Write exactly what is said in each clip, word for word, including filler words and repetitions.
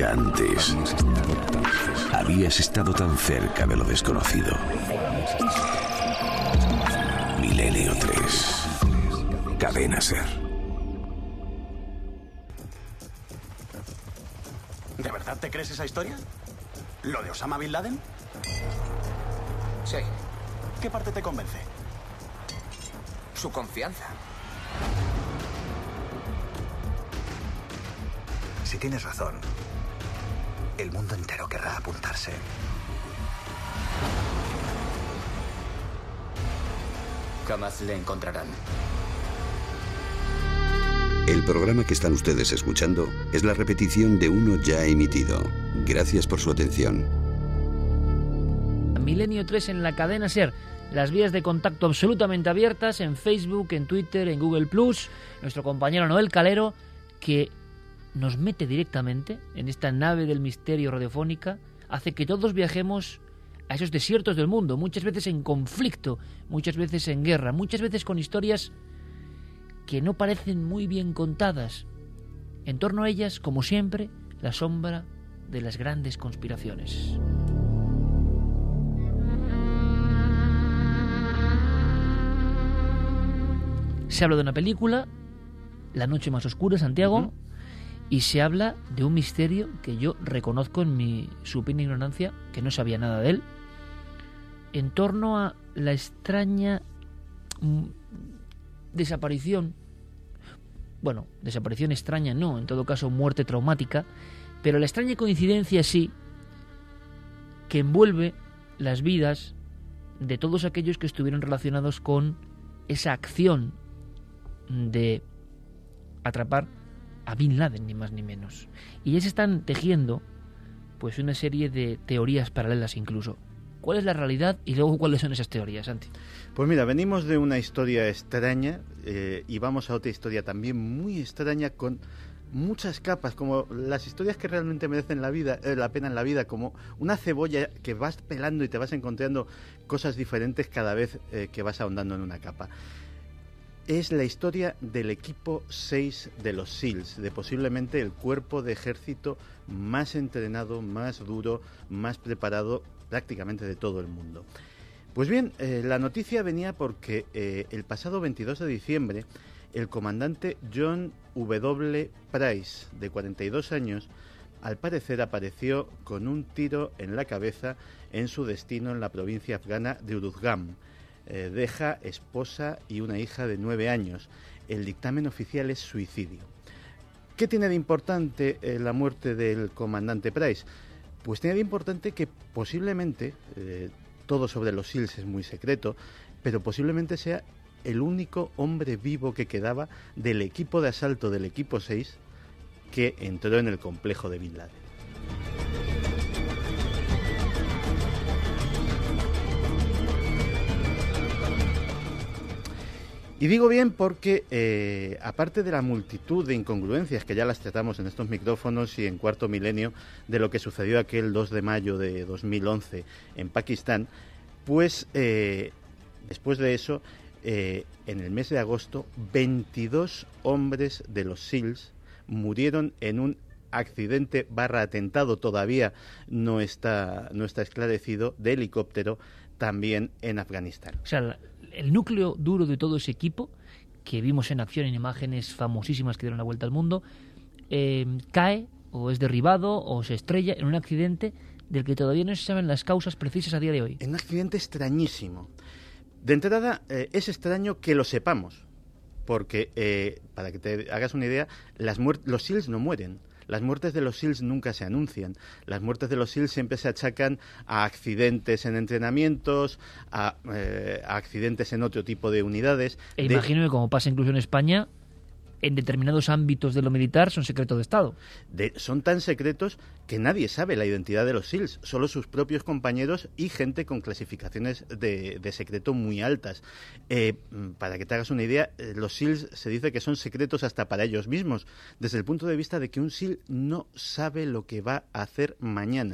Nunca antes habías estado tan cerca de lo desconocido. Milenio tres. Cadena SER. ¿De verdad te crees esa historia? ¿Lo de Osama Bin Laden? Sí. ¿Qué parte te convence? Su confianza. Si tienes razón, el mundo entero querrá apuntarse. Jamás le encontrarán. El programa que están ustedes escuchando es la repetición de uno ya emitido. Gracias por su atención. Milenio tres en la cadena SER. Las vías de contacto absolutamente abiertas en Facebook, en Twitter, en Google plus. Nuestro compañero Noel Calero, que nos mete directamente en esta nave del misterio radiofónica, hace que todos viajemos a esos desiertos del mundo, muchas veces en conflicto, muchas veces en guerra, muchas veces con historias que no parecen muy bien contadas. En torno a ellas, como siempre, la sombra de las grandes conspiraciones. Se habla de una película, La noche más oscura, Santiago, uh-huh. y se habla de un misterio que yo reconozco en mi supina ignorancia, que no sabía nada de él, en torno a la extraña mm, desaparición, bueno, desaparición extraña no, en todo caso muerte traumática, pero la extraña coincidencia sí, que envuelve las vidas de todos aquellos que estuvieron relacionados con esa acción de atrapar a Bin Laden, ni más ni menos. Y ya se están tejiendo pues una serie de teorías paralelas incluso. ¿Cuál es la realidad y luego cuáles son esas teorías, Santi? Pues mira, venimos de una historia extraña eh, y vamos a otra historia también muy extraña con muchas capas, como las historias que realmente merecen la vida, eh, la pena en la vida, como una cebolla que vas pelando y te vas encontrando cosas diferentes cada vez eh, que vas ahondando en una capa. Es la historia del equipo seis de los SEALs, de posiblemente el cuerpo de ejército más entrenado, más duro, más preparado prácticamente de todo el mundo. Pues bien, eh, la noticia venía porque eh, el pasado veintidós de diciembre el comandante John W. Price, de cuarenta y dos años, al parecer apareció con un tiro en la cabeza en su destino en la provincia afgana de Uruzgan. Eh, deja esposa y una hija de nueve años. El dictamen oficial es suicidio. ¿Qué tiene de importante eh, la muerte del comandante Price? Pues tiene de importante que posiblemente, eh, todo sobre los SEALs es muy secreto, pero posiblemente sea el único hombre vivo que quedaba del equipo de asalto del equipo seis que entró en el complejo de Bin Laden. Y digo bien porque, eh, aparte de la multitud de incongruencias que ya las tratamos en estos micrófonos y en Cuarto Milenio, de lo que sucedió aquel dos de mayo de dos mil once en Pakistán, pues eh, después de eso, eh, en el mes de agosto, veintidós hombres de los SEALs murieron en un accidente barra atentado, todavía no está, no está esclarecido, de helicóptero, también en Afganistán. O sea, el núcleo duro de todo ese equipo, que vimos en acción en imágenes famosísimas que dieron la vuelta al mundo, eh, cae o es derribado o se estrella en un accidente del que todavía no se saben las causas precisas a día de hoy. En un accidente extrañísimo. De entrada, eh, es extraño que lo sepamos, porque, eh, para que te hagas una idea, las muer- los SEALs no mueren. Las muertes de los SEALs nunca se anuncian. Las muertes de los SEALs siempre se achacan a accidentes en entrenamientos, a, eh, a accidentes en otro tipo de unidades. E de... imagino que, como pasa incluso en España, en determinados ámbitos de lo militar son secretos de Estado. De, son tan secretos que nadie sabe la identidad de los SEALs, solo sus propios compañeros y gente con clasificaciones de, de secreto muy altas. Eh, para que te hagas una idea, los SEALs se dice que son secretos hasta para ellos mismos, desde el punto de vista de que un SEAL no sabe lo que va a hacer mañana,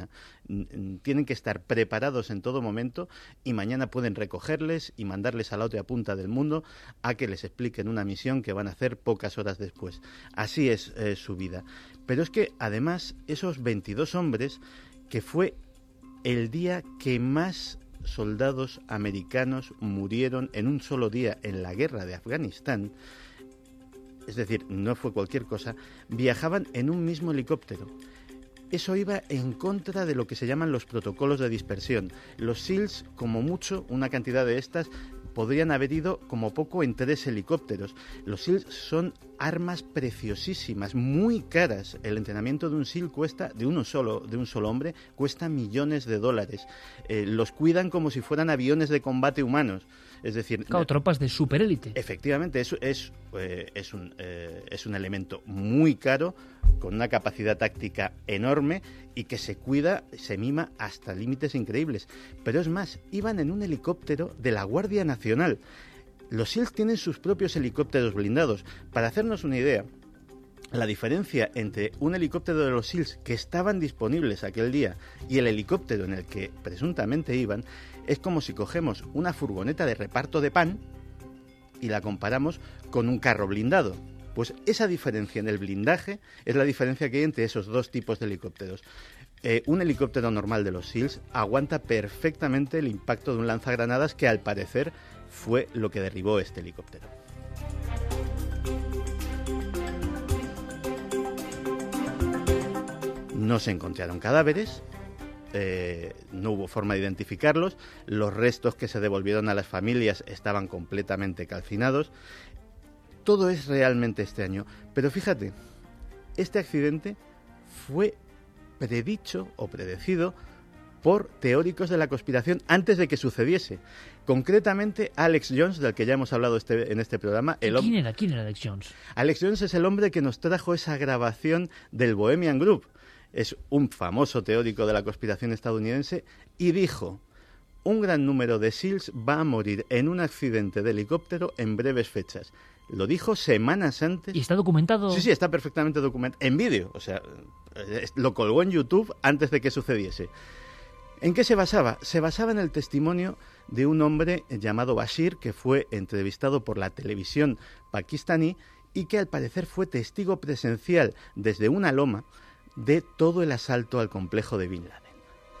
tienen que estar preparados en todo momento y mañana pueden recogerles y mandarles a la otra punta del mundo a que les expliquen una misión que van a hacer pocas horas después. Así es eh, su vida. Pero es que además esos veintidós hombres, que fue el día que más soldados americanos murieron en un solo día en la guerra de Afganistán, es decir, no fue cualquier cosa, viajaban en un mismo helicóptero. Eso iba en contra de lo que se llaman los protocolos de dispersión. Los SEALs, como mucho, una cantidad de estas, podrían haber ido como poco en tres helicópteros. Los SEALs son armas preciosísimas, muy caras. El entrenamiento de un SEAL cuesta, de uno solo, de un solo hombre, cuesta millones de dólares. Eh, los cuidan como si fueran aviones de combate humanos. Es decir, claro, tropas de superélite. Efectivamente, es, es, eh, es, un, eh, es un elemento muy caro, con una capacidad táctica enorme y que se cuida, se mima hasta límites increíbles. Pero es más, iban en un helicóptero de la Guardia Nacional. Los SEALs tienen sus propios helicópteros blindados. Para hacernos una idea, la diferencia entre un helicóptero de los SEALs que estaban disponibles aquel día y el helicóptero en el que presuntamente iban es como si cogemos una furgoneta de reparto de pan y la comparamos con un carro blindado. Pues esa diferencia en el blindaje es la diferencia que hay entre esos dos tipos de helicópteros. Eh, un helicóptero normal de los SEALs aguanta perfectamente el impacto de un lanzagranadas, que al parecer fue lo que derribó este helicóptero. No se encontraron cadáveres, eh, no hubo forma de identificarlos, los restos que se devolvieron a las familias estaban completamente calcinados. Todo es realmente extraño, pero fíjate, este accidente fue predicho o predecido por teóricos de la conspiración antes de que sucediese. Concretamente, Alex Jones, del que ya hemos hablado este, en este programa. El ¿Quién era? ¿Quién era Alex Jones? Alex Jones es el hombre que nos trajo esa grabación del Bohemian Group. Es un famoso teórico de la conspiración estadounidense y dijo: un gran número de SEALs va a morir en un accidente de helicóptero en breves fechas. Lo dijo semanas antes. ¿Y está documentado? Sí, sí, está perfectamente documentado. En vídeo, o sea, lo colgó en YouTube antes de que sucediese. ¿En qué se basaba? Se basaba en el testimonio de un hombre llamado Bashir, que fue entrevistado por la televisión pakistaní y que al parecer fue testigo presencial desde una loma de todo el asalto al complejo de Bin Laden.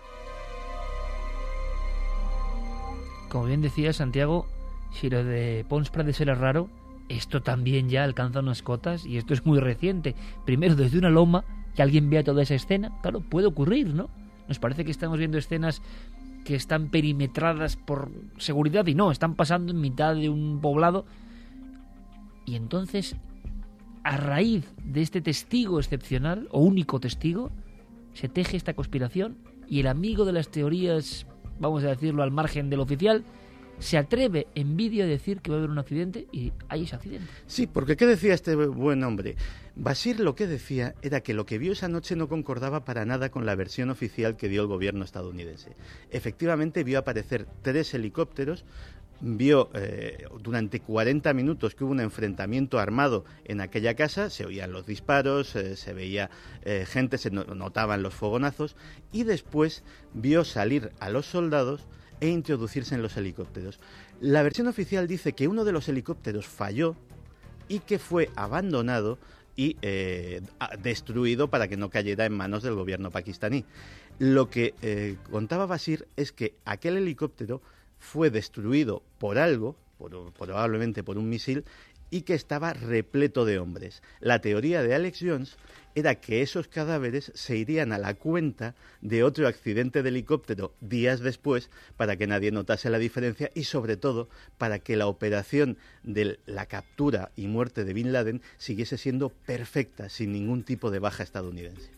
Como bien decía Santiago, si lo de Pons Prades era raro, esto también ya alcanza unas cotas y esto es muy reciente. Primero, desde una loma, que alguien vea toda esa escena, claro, puede ocurrir, ¿no? Nos parece que estamos viendo escenas que están perimetradas por seguridad y no, están pasando en mitad de un poblado. Y entonces, a raíz de este testigo excepcional, o único testigo, se teje esta conspiración y el amigo de las teorías, vamos a decirlo al margen del oficial, se atreve en vídeo a decir que va a haber un accidente y hay ese accidente. Sí, porque ¿qué decía este buen hombre? Bashir lo que decía era que lo que vio esa noche no concordaba para nada con la versión oficial que dio el gobierno estadounidense. Efectivamente vio aparecer tres helicópteros, vio eh, durante cuarenta minutos que hubo un enfrentamiento armado en aquella casa, se oían los disparos, eh, se veía eh, gente, se notaban los fogonazos, y después vio salir a los soldados e introducirse en los helicópteros. La versión oficial dice que uno de los helicópteros falló y que fue abandonado y eh, destruido para que no cayera en manos del gobierno pakistaní. Lo que eh, contaba Bashir es que aquel helicóptero fue destruido por algo, por, probablemente por un misil, y que estaba repleto de hombres. La teoría de Alex Jones era que esos cadáveres se irían a la cuenta de otro accidente de helicóptero días después para que nadie notase la diferencia y, sobre todo, para que la operación de la captura y muerte de Bin Laden siguiese siendo perfecta, sin ningún tipo de baja estadounidense.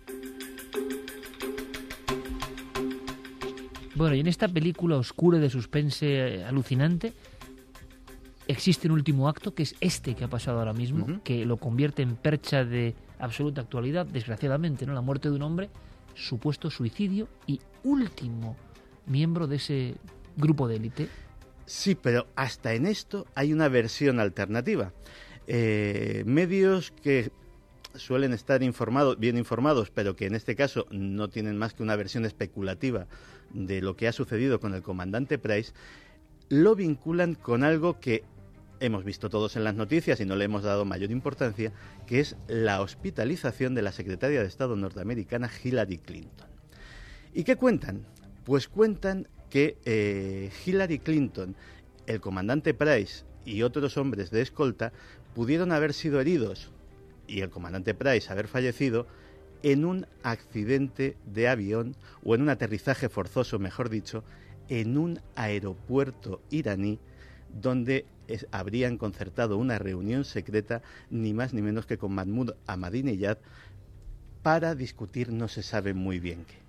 Bueno, y en esta película oscura de suspense alucinante existe un último acto, que es este que ha pasado ahora mismo, uh-huh. que lo convierte en percha de absoluta actualidad, desgraciadamente, ¿no? La muerte de un hombre, supuesto suicidio y último miembro de ese grupo de élite. Sí, pero hasta en esto hay una versión alternativa. Eh, medios que suelen estar informados, bien informados, pero que en este caso no tienen más que una versión especulativa de lo que ha sucedido con el comandante Price, lo vinculan con algo que hemos visto todos en las noticias y no le hemos dado mayor importancia, que es la hospitalización de la secretaria de Estado norteamericana Hillary Clinton. ¿Y qué cuentan? Pues cuentan que eh, Hillary Clinton, el comandante Price y otros hombres de escolta pudieron haber sido heridos y el comandante Price haber fallecido en un accidente de avión o en un aterrizaje forzoso, mejor dicho, en un aeropuerto iraní donde es, habrían concertado una reunión secreta ni más ni menos que con Mahmoud Ahmadinejad para discutir no se sabe muy bien qué.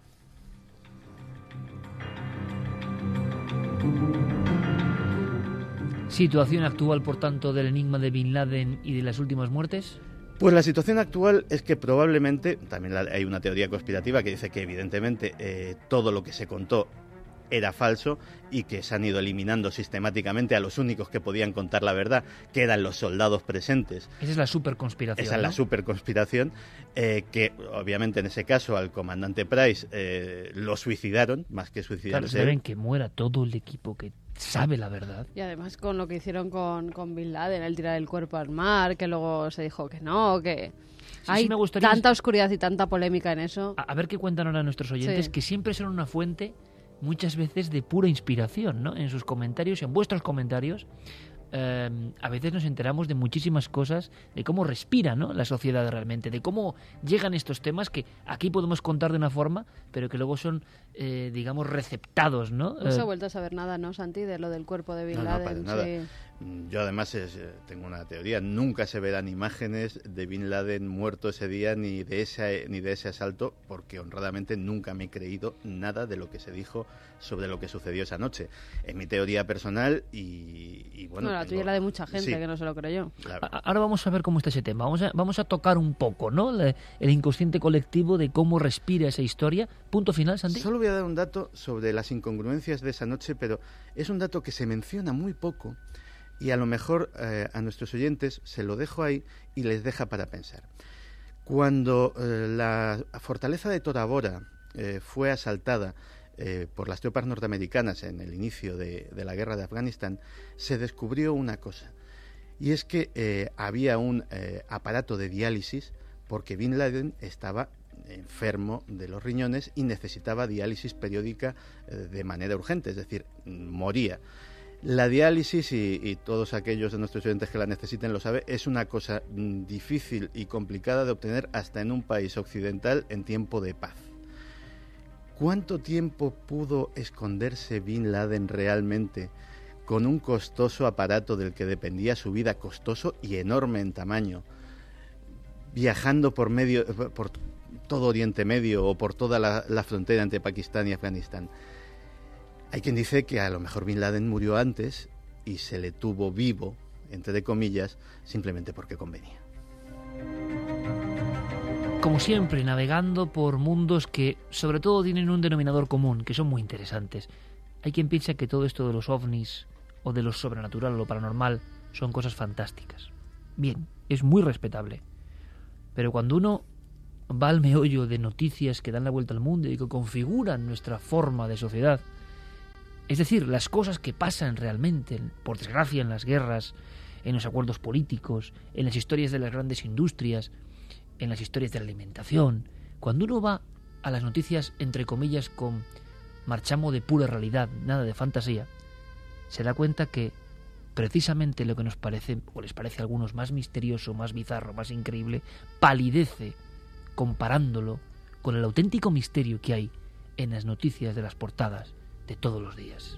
¿Situación actual, por tanto, del enigma de Bin Laden y de las últimas muertes? Pues la situación actual es que probablemente, también hay una teoría conspirativa que dice que evidentemente eh, todo lo que se contó era falso y que se han ido eliminando sistemáticamente a los únicos que podían contar la verdad, que eran los soldados presentes. Esa es la superconspiración. Esa es ¿no? la superconspiración, eh, que obviamente en ese caso al comandante Price eh, lo suicidaron, más que suicidarse. Claro, se deben que muera todo el equipo que sabe la verdad. Y además con lo que hicieron con, con Bin Laden, el tirar el cuerpo al mar, que luego se dijo que no, que... Sí, hay sí, me gustaría... tanta oscuridad y tanta polémica en eso. A, a ver qué cuentan ahora nuestros oyentes, Sí. que siempre son una fuente muchas veces de pura inspiración, ¿no? En sus comentarios, en vuestros comentarios, eh, a veces nos enteramos de muchísimas cosas, de cómo respira, ¿no?, la sociedad realmente, de cómo llegan estos temas que aquí podemos contar de una forma, pero que luego son, eh, digamos, receptados, ¿no? No se ha Eh, vuelto a saber nada, ¿no, Santi, de lo del cuerpo de Bin No, no, Laden? para nada. Sí. Yo además es, eh, tengo una teoría, nunca se verán imágenes de Bin Laden muerto ese día ni de ese, ni de ese asalto, porque honradamente nunca me he creído nada de lo que se dijo sobre lo que sucedió esa noche. Es mi teoría personal y, y bueno... Bueno, la tengo- tuya y la de mucha gente, Sí, que no se lo creyó. la- A- Ahora vamos a ver cómo está ese tema. Vamos a, vamos a tocar un poco, ¿no?, Le- el inconsciente colectivo de cómo respira esa historia. Punto final, Santi. Solo voy a dar un dato sobre las incongruencias de esa noche, pero es un dato que se menciona muy poco y a lo mejor eh, a nuestros oyentes se lo dejo ahí y les deja para pensar. Cuando eh, la fortaleza de Tora Bora eh, fue asaltada eh, por las tropas norteamericanas en el inicio de, de la guerra de Afganistán, se descubrió una cosa, y es que eh, había un eh, aparato de diálisis porque Bin Laden estaba enfermo de los riñones y necesitaba diálisis periódica eh, de manera urgente, es decir, moría. La diálisis, y, y todos aquellos de nuestros oyentes que la necesiten lo saben, es una cosa mm, difícil y complicada de obtener hasta en un país occidental en tiempo de paz. ¿Cuánto tiempo pudo esconderse Bin Laden realmente con un costoso aparato del que dependía su vida, costoso y enorme en tamaño, viajando por medio, por todo Oriente Medio o por toda la, la frontera entre Pakistán y Afganistán? Hay quien dice que a lo mejor Bin Laden murió antes y se le tuvo vivo, entre comillas, simplemente porque convenía. Como siempre, navegando por mundos que sobre todo tienen un denominador común, que son muy interesantes. Hay quien piensa que todo esto de los ovnis o de lo sobrenatural o lo paranormal son cosas fantásticas. Bien, es muy respetable. Pero cuando uno va al meollo de noticias que dan la vuelta al mundo y que configuran nuestra forma de sociedad, es decir, las cosas que pasan realmente, por desgracia, en las guerras, en los acuerdos políticos, en las historias de las grandes industrias, en las historias de la alimentación, cuando uno va a las noticias, entre comillas, con marchamo de pura realidad, nada de fantasía, se da cuenta que precisamente lo que nos parece, o les parece a algunos más misterioso, más bizarro, más increíble, palidece comparándolo con el auténtico misterio que hay en las noticias de las portadas de todos los días.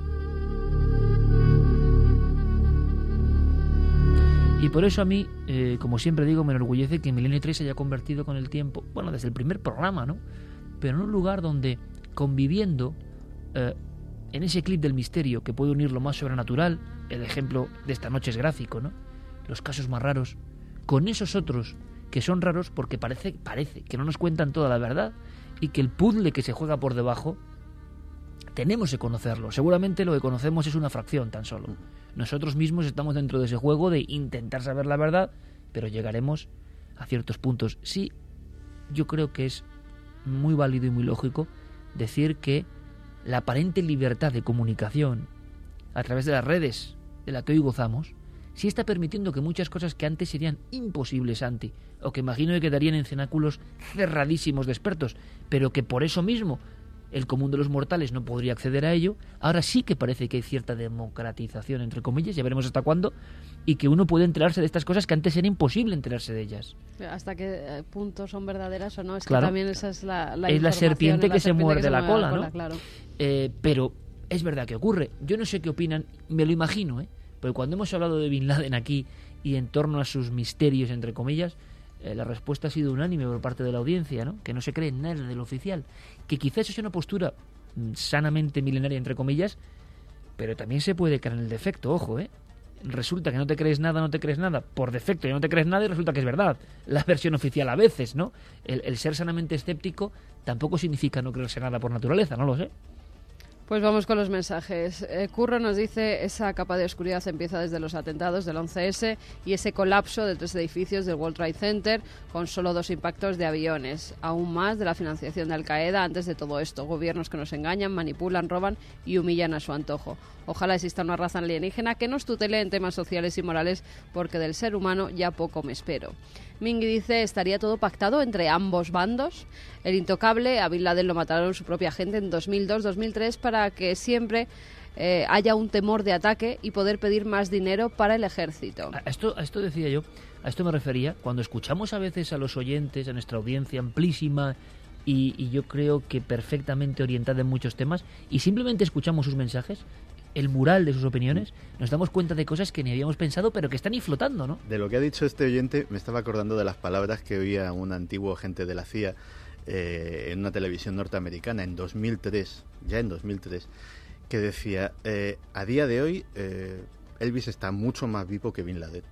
Y por eso a mí, eh, como siempre digo, me enorgullece que Milenio tres se haya convertido con el tiempo, bueno, desde el primer programa, ¿no?, pero en un lugar donde, conviviendo eh, en ese clip del misterio que puede unir lo más sobrenatural, el ejemplo de esta noche es gráfico, ¿no?, los casos más raros, con esos otros que son raros porque parece, parece que no nos cuentan toda la verdad y que el puzzle que se juega por debajo tenemos que conocerlo. Seguramente lo que conocemos es una fracción tan solo. Nosotros mismos estamos dentro de ese juego de intentar saber la verdad, pero llegaremos a ciertos puntos. Sí, yo creo que es muy válido y muy lógico decir que la aparente libertad de comunicación a través de las redes de la que hoy gozamos, sí está permitiendo que muchas cosas que antes serían imposibles, Santi, o que imagino que quedarían en cenáculos cerradísimos de expertos, pero que por eso mismo el común de los mortales no podría acceder a ello, ahora sí que parece que hay cierta democratización, entre comillas, ya veremos hasta cuándo, y que uno puede enterarse de estas cosas que antes era imposible enterarse de ellas. Hasta qué punto son verdaderas o no, es claro. que también esa es la, la es la serpiente la que serpiente se muerde que se la mueve cola, la cola, ¿no? Claro. Eh, pero es verdad que ocurre. Yo no sé qué opinan, me lo imagino, ¿eh? Porque cuando hemos hablado de Bin Laden aquí y en torno a sus misterios, entre comillas, eh, la respuesta ha sido unánime por parte de la audiencia, ¿no? Que no se cree nada de lo oficial. Que quizás eso sea una postura mm, sanamente milenaria, entre comillas, pero también se puede caer en el defecto, ojo, ¿eh? Resulta que no te crees nada, no te crees nada, por defecto ya no te crees nada y resulta que es verdad. La versión oficial a veces, ¿no? El, el ser sanamente escéptico tampoco significa no creerse nada por naturaleza, no lo sé. Pues vamos con los mensajes. Eh, Curro nos dice, esa capa de oscuridad empieza desde los atentados del once ese y ese colapso de tres edificios del World Trade Center con solo dos impactos de aviones. Aún más de la financiación de Al-Qaeda antes de todo esto. Gobiernos que nos engañan, manipulan, roban y humillan a su antojo. Ojalá exista una raza alienígena que nos tutele en temas sociales y morales, porque del ser humano ya poco me espero. Mingui dice, ¿estaría todo pactado entre ambos bandos? El intocable, a Bin Laden lo mataron su propia gente en dos mil dos dos mil tres para que siempre eh, haya un temor de ataque y poder pedir más dinero para el ejército. A esto, a esto decía yo, a esto me refería, cuando escuchamos a veces a los oyentes, a nuestra audiencia amplísima y, y yo creo que perfectamente orientada en muchos temas, y simplemente escuchamos sus mensajes, el mural de sus opiniones, nos damos cuenta de cosas que ni habíamos pensado, pero que están ahí flotando, ¿no? De lo que ha dicho este oyente, me estaba acordando de las palabras que oía un antiguo agente de la C I A eh, en una televisión norteamericana en dos mil tres, ya en dos mil tres, que decía, eh, a día de hoy eh, Elvis está mucho más vivo que Bin Laden.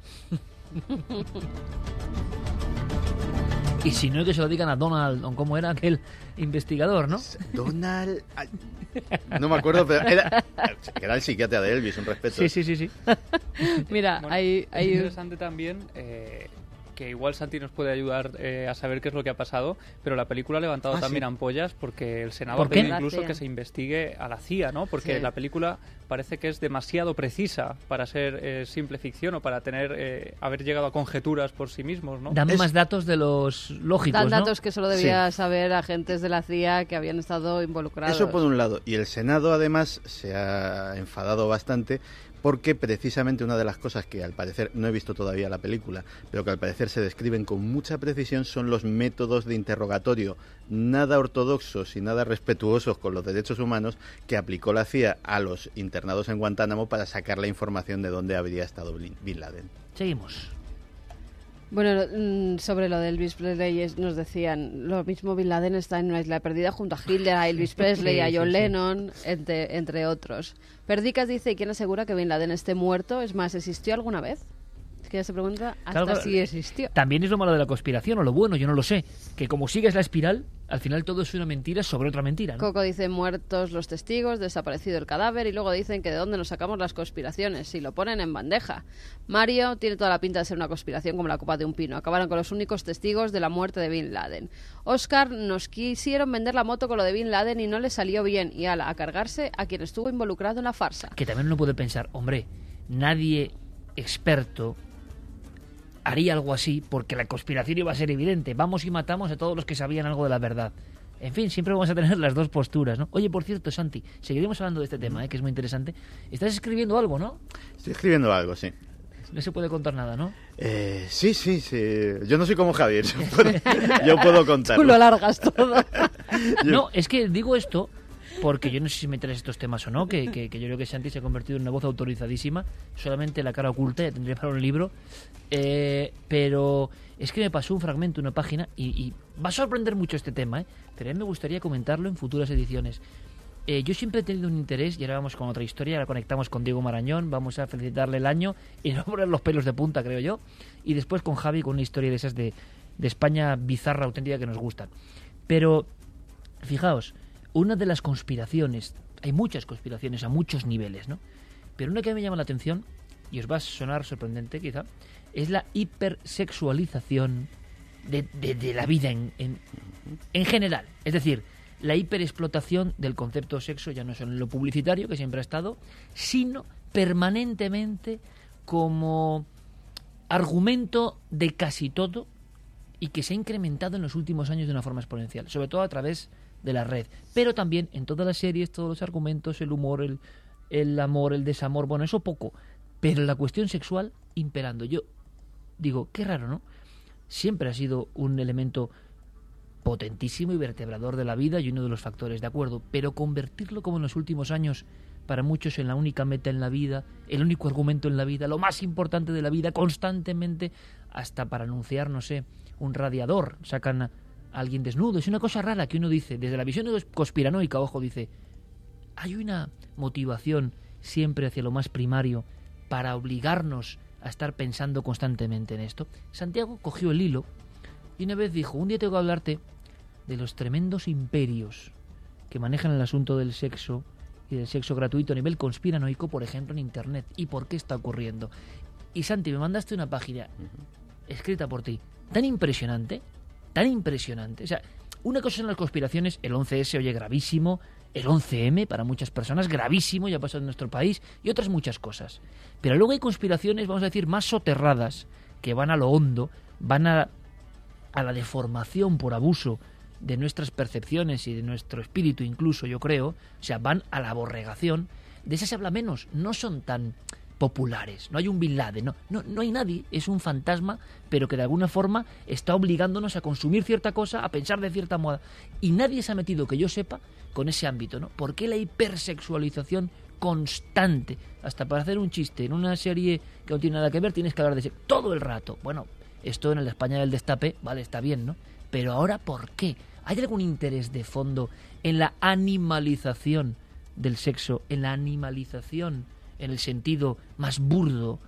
Y si no, que se lo digan a Donald, o cómo era aquel investigador, ¿no? Donald... Ay, no me acuerdo, pero era, era el psiquiatra de Elvis, un respeto. Sí, sí, sí, sí. Mira, bueno, hay... hay... Es interesante también... Eh, que igual Santi nos puede ayudar eh, a saber qué es lo que ha pasado, pero la película ha levantado ah, también sí. ampollas porque el Senado ¿Por ha qué? pedido incluso que se investigue a la C I A, ¿no? Porque Sí. la película parece que es demasiado precisa para ser eh, simple ficción o para tener eh, haber llegado a conjeturas por sí mismos, ¿no? Dan Es- más datos de los lógicos, Dan ¿no? datos que solo debía saber agentes de la C I A que habían estado involucrados. Eso por un lado. Y el Senado, además, se ha enfadado bastante porque precisamente una de las cosas que al parecer, no he visto todavía la película, pero que al parecer se describen con mucha precisión son los métodos de interrogatorio nada ortodoxos y nada respetuosos con los derechos humanos que aplicó la C I A a los internados en Guantánamo para sacar la información de dónde habría estado Bin Laden. Seguimos. Bueno, mm, sobre lo de Elvis Presley es- nos decían, lo mismo Bin Laden está en una isla perdida junto a Hitler, a Elvis Presley, Sí, a John sí, sí. Lennon, entre, entre otros. Perdicas dice, ¿y quién asegura que Bin Laden esté muerto? Es más, ¿existió alguna vez? Es que ya se pregunta hasta Claro, claro. si existió. También es lo malo de la conspiración, o lo bueno, yo no lo sé. Que como sigues la espiral, al final todo es una mentira sobre otra mentira, ¿no? Coco dice, muertos los testigos, desaparecido el cadáver, y luego dicen que de dónde nos sacamos las conspiraciones, si lo ponen en bandeja. Mario tiene toda la pinta de ser una conspiración como la copa de un pino. Acabaron con los únicos testigos de la muerte de Bin Laden. Oscar, nos quisieron vender la moto con lo de Bin Laden y no le salió bien, y ala, a cargarse a quien estuvo involucrado en la farsa. Que también uno puede pensar, hombre, nadie experto haría algo así porque la conspiración iba a ser evidente. Vamos y matamos a todos los que sabían algo de la verdad. En fin, siempre vamos a tener las dos posturas, ¿no? Oye, por cierto, Santi, seguiremos hablando de este tema, ¿eh? Que es muy interesante. Estás escribiendo algo, ¿no? Estoy escribiendo algo, sí. No se puede contar nada, ¿no? Eh, sí, sí, sí. Yo no soy como Javier. Yo puedo, yo puedo contarlo. Tú lo alargas todo. Yo- No, es que digo esto porque yo no sé si me interesa estos temas o no, que, que, que yo creo que Santi se ha convertido en una voz autorizadísima, solamente la cara oculta, ya tendría para un libro, eh, pero es que me pasó un fragmento, una página, y, y va a sorprender mucho este tema, ¿eh? Pero a mí me gustaría comentarlo en futuras ediciones. Eh, yo siempre he tenido un interés, y ahora vamos con otra historia, ahora conectamos con Diego Marañón, vamos a felicitarle el año y no poner los pelos de punta, creo yo, y después con Javi con una historia de esas de, de España bizarra, auténtica, que nos gustan. Pero, fijaos, una de las conspiraciones, hay muchas conspiraciones a muchos niveles, ¿no? Pero una que me llama la atención, y os va a sonar sorprendente quizá, es la hipersexualización de, de, de la vida en, en, en general. Es decir, la hiperexplotación del concepto sexo ya no solo en lo publicitario, que siempre ha estado, sino permanentemente como argumento de casi todo y que se ha incrementado en los últimos años de una forma exponencial, sobre todo a través de la red, pero también en todas las series, todos los argumentos, el humor, el, el amor, el desamor, bueno, eso poco, pero la cuestión sexual imperando. Yo digo, qué raro, ¿no? Siempre ha sido un elemento potentísimo y vertebrador de la vida y uno de los factores, de acuerdo, pero convertirlo como en los últimos años para muchos en la única meta en la vida, el único argumento en la vida, lo más importante de la vida, constantemente, hasta para anunciar, no sé, un radiador, sacan a alguien desnudo. Es una cosa rara que uno dice, desde la visión conspiranoica, ojo, dice, hay una motivación siempre hacia lo más primario para obligarnos a estar pensando constantemente en esto. Santiago cogió el hilo y una vez dijo, un día tengo que hablarte de los tremendos imperios que manejan el asunto del sexo y del sexo gratuito a nivel conspiranoico, por ejemplo, en Internet, y por qué está ocurriendo. Y Santi, me mandaste una página escrita por ti, tan impresionante, tan impresionante. O sea, una cosa son las conspiraciones, el once ese, oye, gravísimo, el once eme, para muchas personas, gravísimo, ya pasó en nuestro país, y otras muchas cosas. Pero luego hay conspiraciones, vamos a decir, más soterradas, que van a lo hondo, van a, a la deformación por abuso de nuestras percepciones y de nuestro espíritu incluso, yo creo, o sea, van a la aborregación. De esas se habla menos, no son tan populares, no hay un Bin Laden, no, no, no hay nadie, es un fantasma, pero que de alguna forma está obligándonos a consumir cierta cosa, a pensar de cierta moda, y nadie se ha metido, que yo sepa, con ese ámbito, ¿no? ¿Por qué la hipersexualización constante? Hasta para hacer un chiste en una serie que no tiene nada que ver tienes que hablar de sexo todo el rato. Bueno, esto en el España del destape, vale, está bien, ¿no? Pero ahora, ¿por qué? ¿Hay algún interés de fondo en la animalización del sexo, en la animalización en el sentido más burdo?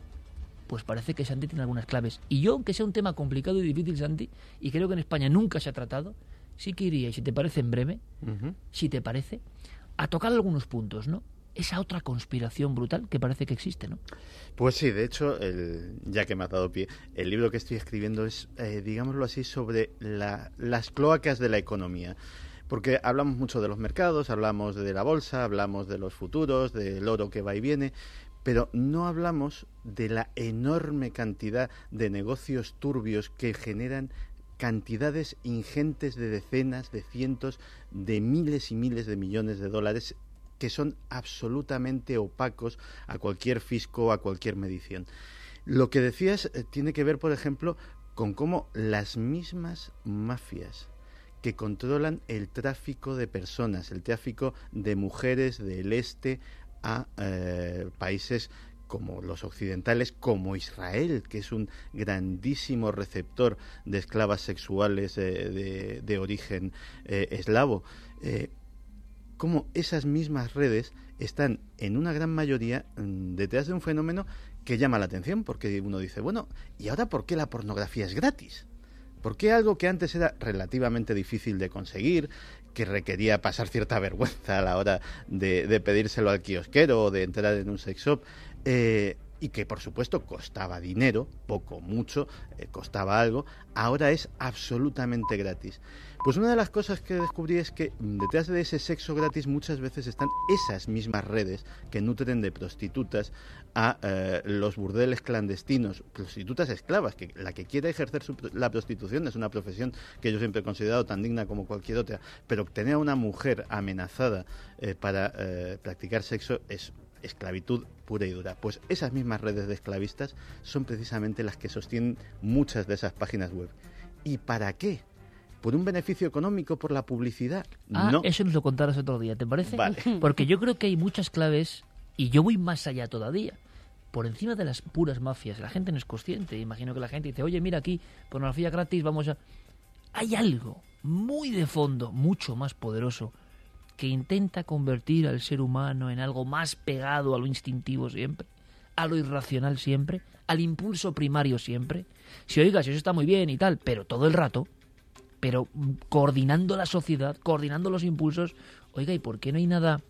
Pues parece que Santi tiene algunas claves. Y yo, aunque sea un tema complicado y difícil, Santi, y creo que en España nunca se ha tratado, sí que iría, y si te parece en breve, uh-huh. si te parece, a tocar algunos puntos, ¿no? Esa otra conspiración brutal que parece que existe, ¿no? Pues sí, de hecho, el, ya que me has dado pie, el libro que estoy escribiendo es, eh, digámoslo así, sobre la, las cloacas de la economía. Porque hablamos mucho de los mercados, hablamos de la bolsa, hablamos de los futuros, del oro que va y viene, pero no hablamos de la enorme cantidad de negocios turbios que generan cantidades ingentes de decenas, de cientos, de miles y miles de millones de dólares que son absolutamente opacos a cualquier fisco, a cualquier medición. Lo que decías eh, tiene que ver, por ejemplo, con cómo las mismas mafias que controlan el tráfico de personas, el tráfico de mujeres del este a eh, países como los occidentales, como Israel, que es un grandísimo receptor de esclavas sexuales eh, de, de origen eh, eslavo, eh, cómo esas mismas redes están en una gran mayoría mmm, detrás de un fenómeno que llama la atención, porque uno dice, bueno, ¿y ahora por qué la pornografía es gratis? ¿Por qué algo que antes era relativamente difícil de conseguir, que requería pasar cierta vergüenza a la hora de, de pedírselo al kiosquero o de entrar en un sex shop, eh, y que por supuesto costaba dinero, poco, mucho, eh, costaba algo, ahora es absolutamente gratis? Pues una de las cosas que descubrí es que detrás de ese sexo gratis muchas veces están esas mismas redes que nutren de prostitutas a eh, los burdeles clandestinos, prostitutas esclavas, que la que quiera ejercer su, la prostitución es una profesión que yo siempre he considerado tan digna como cualquier otra, pero tener a una mujer amenazada eh, para eh, practicar sexo es esclavitud pura y dura. Pues esas mismas redes de esclavistas son precisamente las que sostienen muchas de esas páginas web. ¿Y para qué? ¿Por un beneficio económico, por la publicidad? Ah, no. Eso nos lo contarás otro día, ¿te parece? Vale. Porque yo creo que hay muchas claves, y yo voy más allá todavía. Por encima de las puras mafias, la gente no es consciente. Imagino que la gente dice, oye, mira aquí, pornografía gratis, vamos a... Hay algo muy de fondo, mucho más poderoso, que intenta convertir al ser humano en algo más pegado a lo instintivo siempre, a lo irracional siempre, al impulso primario siempre. Si oigas, eso está muy bien y tal, pero todo el rato, pero coordinando la sociedad, coordinando los impulsos, oiga, ¿y por qué no hay nada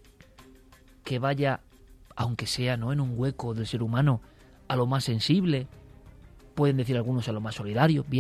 que vaya, aunque sea no en un hueco del ser humano, a lo más sensible? Pueden decir algunos a lo más solidario, bien,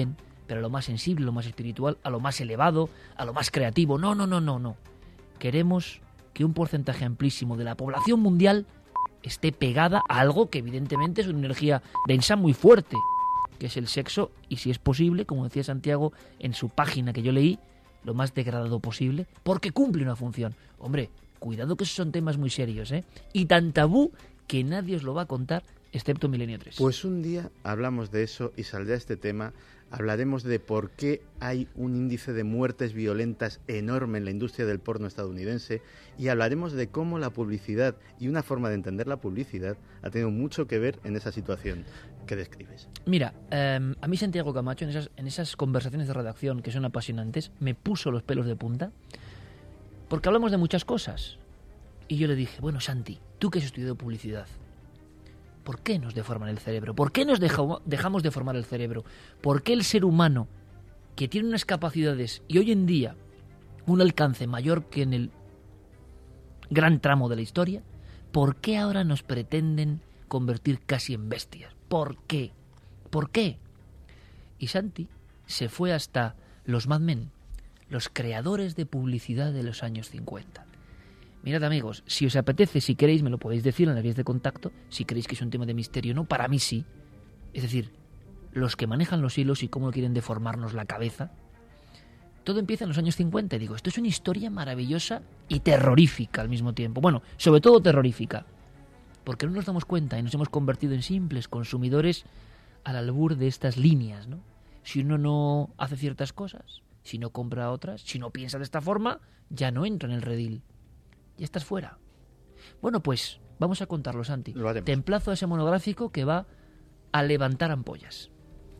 pero a lo más sensible, a lo más espiritual, a lo más elevado, a lo más creativo. No, no, no, no, no. Queremos que un porcentaje amplísimo de la población mundial esté pegada a algo que evidentemente es una energía densa muy fuerte, que es el sexo, y si es posible, como decía Santiago en su página que yo leí, lo más degradado posible, porque cumple una función. Hombre, cuidado que esos son temas muy serios, ¿eh? Y tan tabú que nadie os lo va a contar, excepto Milenio tres. Pues un día hablamos de eso y saldrá este tema. Hablaremos de por qué hay un índice de muertes violentas enorme en la industria del porno estadounidense, y hablaremos de cómo la publicidad y una forma de entender la publicidad ha tenido mucho que ver en esa situación que describes. Mira, eh, a mí Santiago Camacho, en esas, en esas conversaciones de redacción que son apasionantes, me puso los pelos de punta, porque hablamos de muchas cosas. Y yo le dije, bueno, Santi, tú que has estudiado publicidad, ¿por qué nos deforman el cerebro? ¿Por qué nos deja, dejamos deformar el cerebro? ¿Por qué el ser humano, que tiene unas capacidades y hoy en día un alcance mayor que en el gran tramo de la historia, por qué ahora nos pretenden convertir casi en bestias? ¿Por qué? ¿Por qué? Y Santi se fue hasta los Mad Men, los creadores de publicidad de los años cincuenta. Mirad, amigos, si os apetece, si queréis, me lo podéis decir en las vías de contacto, si creéis que es un tema de misterio o no, para mí sí. Es decir, los que manejan los hilos y cómo quieren deformarnos la cabeza. Todo empieza en los años cincuenta y digo, esto es una historia maravillosa y terrorífica al mismo tiempo. Bueno, sobre todo terrorífica, porque no nos damos cuenta y nos hemos convertido en simples consumidores al albur de estas líneas, ¿no? Si uno no hace ciertas cosas, si no compra otras, si no piensa de esta forma, ya no entra en el redil. Ya estás fuera. Bueno, pues vamos a contarlo, Santi. Lo haremos. Te emplazo a ese monográfico que va a levantar ampollas.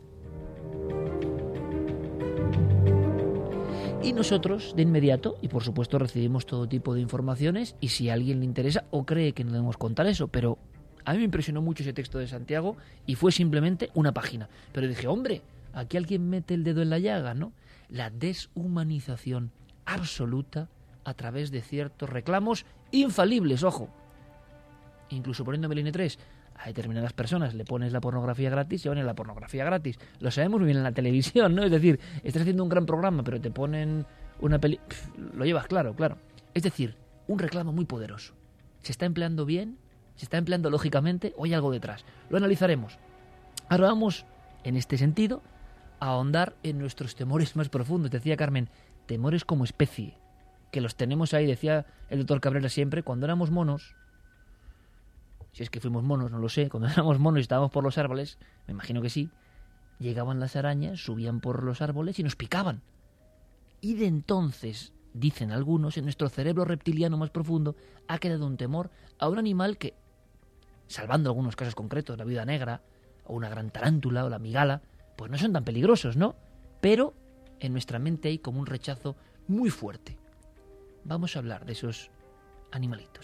Y nosotros, de inmediato, y por supuesto recibimos todo tipo de informaciones, y si a alguien le interesa o cree que no debemos contar eso, pero a mí me impresionó mucho ese texto de Santiago y fue simplemente una página. Pero dije, hombre, aquí alguien mete el dedo en la llaga, ¿no? La deshumanización absoluta a través de ciertos reclamos infalibles, ojo. Incluso poniendo Milenio tres, a determinadas personas le pones la pornografía gratis y van a la pornografía gratis. Lo sabemos muy bien en la televisión, ¿no? Es decir, estás haciendo un gran programa, pero te ponen una peli... Pff, lo llevas claro, claro. Es decir, un reclamo muy poderoso. ¿Se está empleando bien? ¿Se está empleando lógicamente? ¿O hay algo detrás? Lo analizaremos. Ahora vamos, en este sentido, a ahondar en nuestros temores más profundos. Decía Carmen, temores como especie, que los tenemos ahí, decía el doctor Cabrera siempre, cuando éramos monos, si es que fuimos monos, no lo sé, cuando éramos monos y estábamos por los árboles, me imagino que sí, llegaban las arañas, subían por los árboles y nos picaban. Y de entonces, dicen algunos, en nuestro cerebro reptiliano más profundo ha quedado un temor a un animal que, salvando algunos casos concretos, la viuda negra, o una gran tarántula, o la migala, pues no son tan peligrosos, ¿no? Pero en nuestra mente hay como un rechazo muy fuerte. Vamos a hablar de esos animalitos.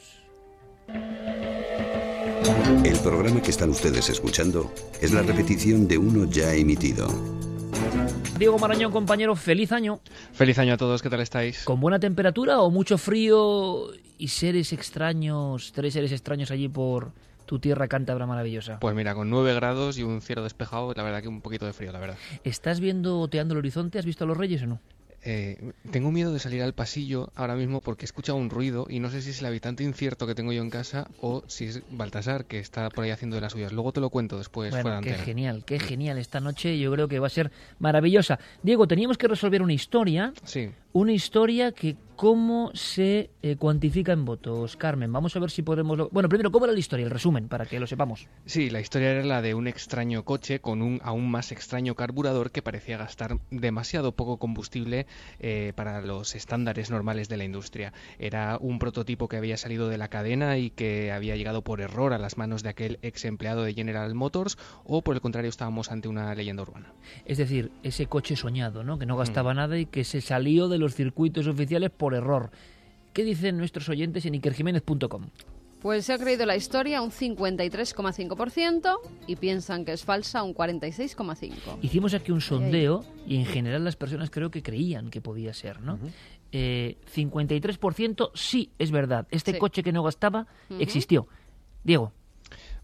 El programa que están ustedes escuchando es la repetición de uno ya emitido. Diego Marañón, compañero, feliz año. Feliz año a todos, ¿qué tal estáis? ¿Con buena temperatura o mucho frío y seres extraños, tres seres extraños allí por tu tierra cántabra maravillosa? Pues mira, con nueve grados y un cielo despejado, la verdad que un poquito de frío, la verdad. ¿Estás viendo, oteando el horizonte? ¿Has visto a los Reyes o no? Eh, tengo miedo de salir al pasillo ahora mismo porque he escuchado un ruido y no sé si es el habitante incierto que tengo yo en casa o si es Baltasar que está por ahí haciendo de las suyas. Luego te lo cuento después. Bueno, fuera de qué antena. genial, qué genial esta noche. Yo creo que va a ser maravillosa. Diego, teníamos que resolver una historia. Sí. Una historia que cómo se eh, cuantifica en votos. Carmen, vamos a ver si podemos... Lo... Bueno, primero, ¿cómo era la historia? El resumen, para que lo sepamos. Sí, la historia era la de un extraño coche con un aún más extraño carburador que parecía gastar demasiado poco combustible eh, para los estándares normales de la industria. Era un prototipo que había salido de la cadena y que había llegado por error a las manos de aquel ex empleado de General Motors, o por el contrario estábamos ante una leyenda urbana. Es decir, ese coche soñado, ¿no? Que no gastaba mm. nada y que se salió de los circuitos oficiales por error. ¿Qué dicen nuestros oyentes en iker jiménez punto com? Pues se ha creído la historia un cincuenta y tres coma cinco por ciento y piensan que es falsa un cuarenta y seis coma cinco por ciento. Hicimos aquí un sondeo y en general las personas creo que creían que podía ser, ¿no? Uh-huh. eh, cincuenta y tres por ciento sí es verdad. Este sí. coche que no gastaba uh-huh. existió. Diego.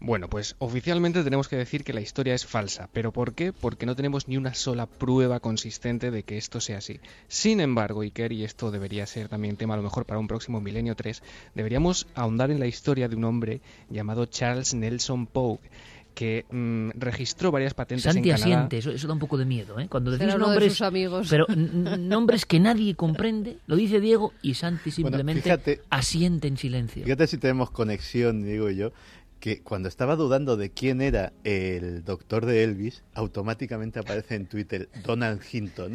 Bueno, pues oficialmente tenemos que decir que la historia es falsa. ¿Pero por qué? Porque no tenemos ni una sola prueba consistente de que esto sea así. Sin embargo, Iker, y esto debería ser también tema a lo mejor para un próximo Milenio tres, deberíamos ahondar en la historia de un hombre llamado Charles Nelson Pogue, que mmm, registró varias patentes Santi en Canadá. asiente, eso, eso da un poco de miedo, ¿eh? Cuando decís Será uno de nombres, sus amigos. pero n- nombres que nadie comprende, lo dice Diego y Santi simplemente Bueno, fíjate, asiente en silencio. Fíjate si tenemos conexión, digo yo, que cuando estaba dudando de quién era el doctor de Elvis, automáticamente aparece en Twitter Donald Hinton.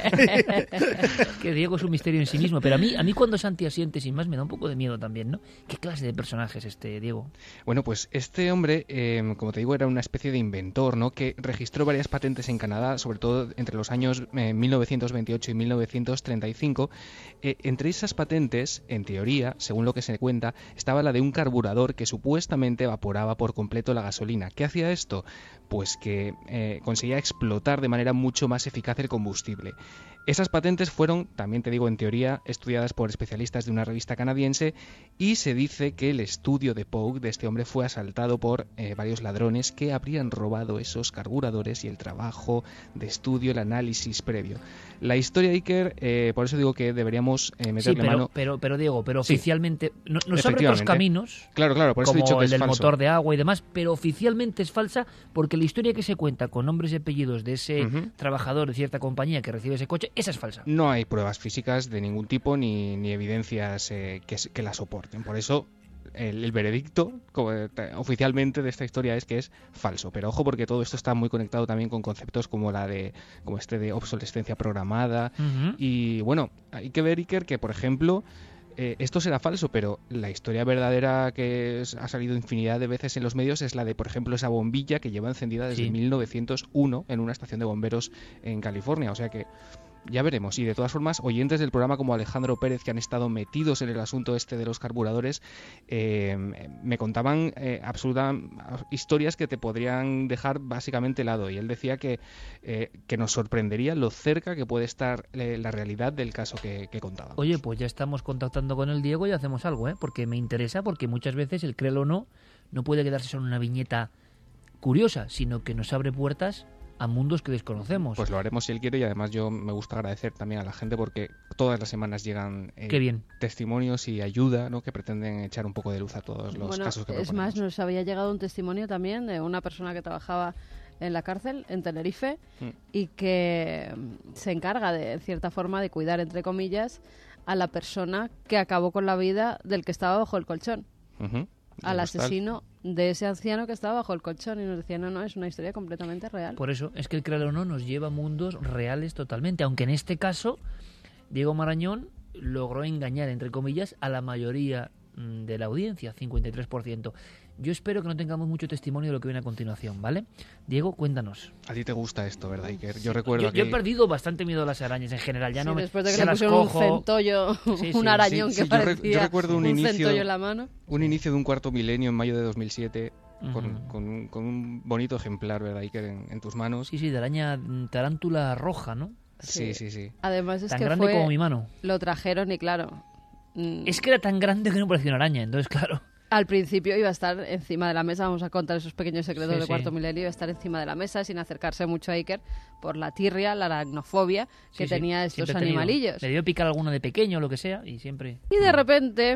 Que Diego es un misterio en sí mismo, pero a mí, a mí cuando Santi asiente sin más me da un poco de miedo también, ¿no? ¿Qué clase de personaje es este, Diego? Bueno, pues este hombre, eh, como te digo, era una especie de inventor, ¿no? Que registró varias patentes en Canadá, sobre todo entre los años eh, mil novecientos veintiocho y mil novecientos treinta y cinco. Eh, entre esas patentes, en teoría, según lo que se cuenta, estaba la de un carburador que supuestamente evaporaba por completo la gasolina. ¿Qué hacía esto? Pues que eh, conseguía explotar de manera mucho más eficaz el combustible. Esas patentes fueron, también te digo en teoría, estudiadas por especialistas de una revista canadiense, y se dice que el estudio de Pogue, de este hombre, fue asaltado por eh, varios ladrones que habrían robado esos carburadores y el trabajo de estudio, el análisis previo. La historia, Iker, eh, por eso digo que deberíamos eh, meterle sí, pero, mano... pero, pero Diego, pero Sí. oficialmente no, nos abre otros caminos, claro, claro, por eso he como dicho que el es del falso. motor de agua y demás, pero oficialmente es falsa porque la historia que se cuenta con nombres y apellidos de ese Ujú. trabajador de cierta compañía que recibe ese coche, esa es falsa. No hay pruebas físicas de ningún tipo ni, ni evidencias eh, que, que la soporten. Por eso el, el veredicto como, eh, oficialmente de esta historia es que es falso. Pero ojo, porque todo esto está muy conectado también con conceptos como la de como este de obsolescencia programada. Ujú. Y bueno, hay que ver, Iker, que por ejemplo eh, esto será falso, pero la historia verdadera que es- ha salido infinidad de veces en los medios es la de, por ejemplo, esa bombilla que lleva encendida desde Sí. mil novecientos uno en una estación de bomberos en California. O sea que ya veremos. Y de todas formas, oyentes del programa como Alejandro Pérez, que han estado metidos en el asunto este de los carburadores, eh, me contaban eh, absolutas historias que te podrían dejar básicamente helado. Y él decía que, eh, que nos sorprendería lo cerca que puede estar eh, la realidad del caso que, que contaban. Oye, pues ya estamos contactando con el Diego y hacemos algo, ¿eh? Porque me interesa, porque muchas veces el créelo o no no puede quedarse solo en una viñeta curiosa, sino que nos abre puertas a mundos que desconocemos. Pues lo haremos si él quiere, y además yo me gusta agradecer también a la gente porque todas las semanas llegan eh, Qué bien. testimonios y ayuda, ¿no? Que pretenden echar un poco de luz a todos los Bueno, casos que es proponemos. más, nos había llegado un testimonio también de una persona que trabajaba en la cárcel, en Tenerife, Mm. y que mm, se encarga, de en cierta forma, de cuidar, entre comillas, a la persona que acabó con la vida del que estaba bajo el colchón. Ujú. Al Pues tal. asesino de ese anciano que estaba bajo el colchón, y nos decía, no, no, es una historia completamente real. Por eso, es que el créelo o no nos lleva a mundos reales totalmente, aunque en este caso Diego Marañón logró engañar, entre comillas, a la mayoría mm, de la audiencia, cincuenta y tres por ciento. Yo espero que no tengamos mucho testimonio de lo que viene a continuación, ¿vale? Diego, cuéntanos. A ti te gusta esto, ¿verdad, Iker? Yo recuerdo Yo, yo he aquí- perdido bastante miedo a las arañas en general, ya Sí, no me después de que ya le las pusieron un cojo. centollo, Sí, sí, un arañón sí, que sí, yo re- parecía yo recuerdo un inicio- centollo en la mano. un inicio de un cuarto milenio en mayo de dos mil siete con, Ujú. con un- con un bonito ejemplar, ¿verdad, Iker? En, en tus manos. Sí, sí, de araña mm, tarántula roja, ¿no? Sí, sí, sí. Además es Tan que grande fue, como mi mano. lo trajeron y claro, mm, Es que era tan grande que no parecía una araña, entonces claro. al principio iba a estar encima de la mesa, vamos a contar esos pequeños secretos Sí, de sí. Cuarto Milenio, iba a estar encima de la mesa sin acercarse mucho a Iker por la tirria, la aracnofobia que Sí, sí, tenía estos siempre he tenido. animalillos. Le debió picar alguno de pequeño o lo que sea y siempre... Y de repente,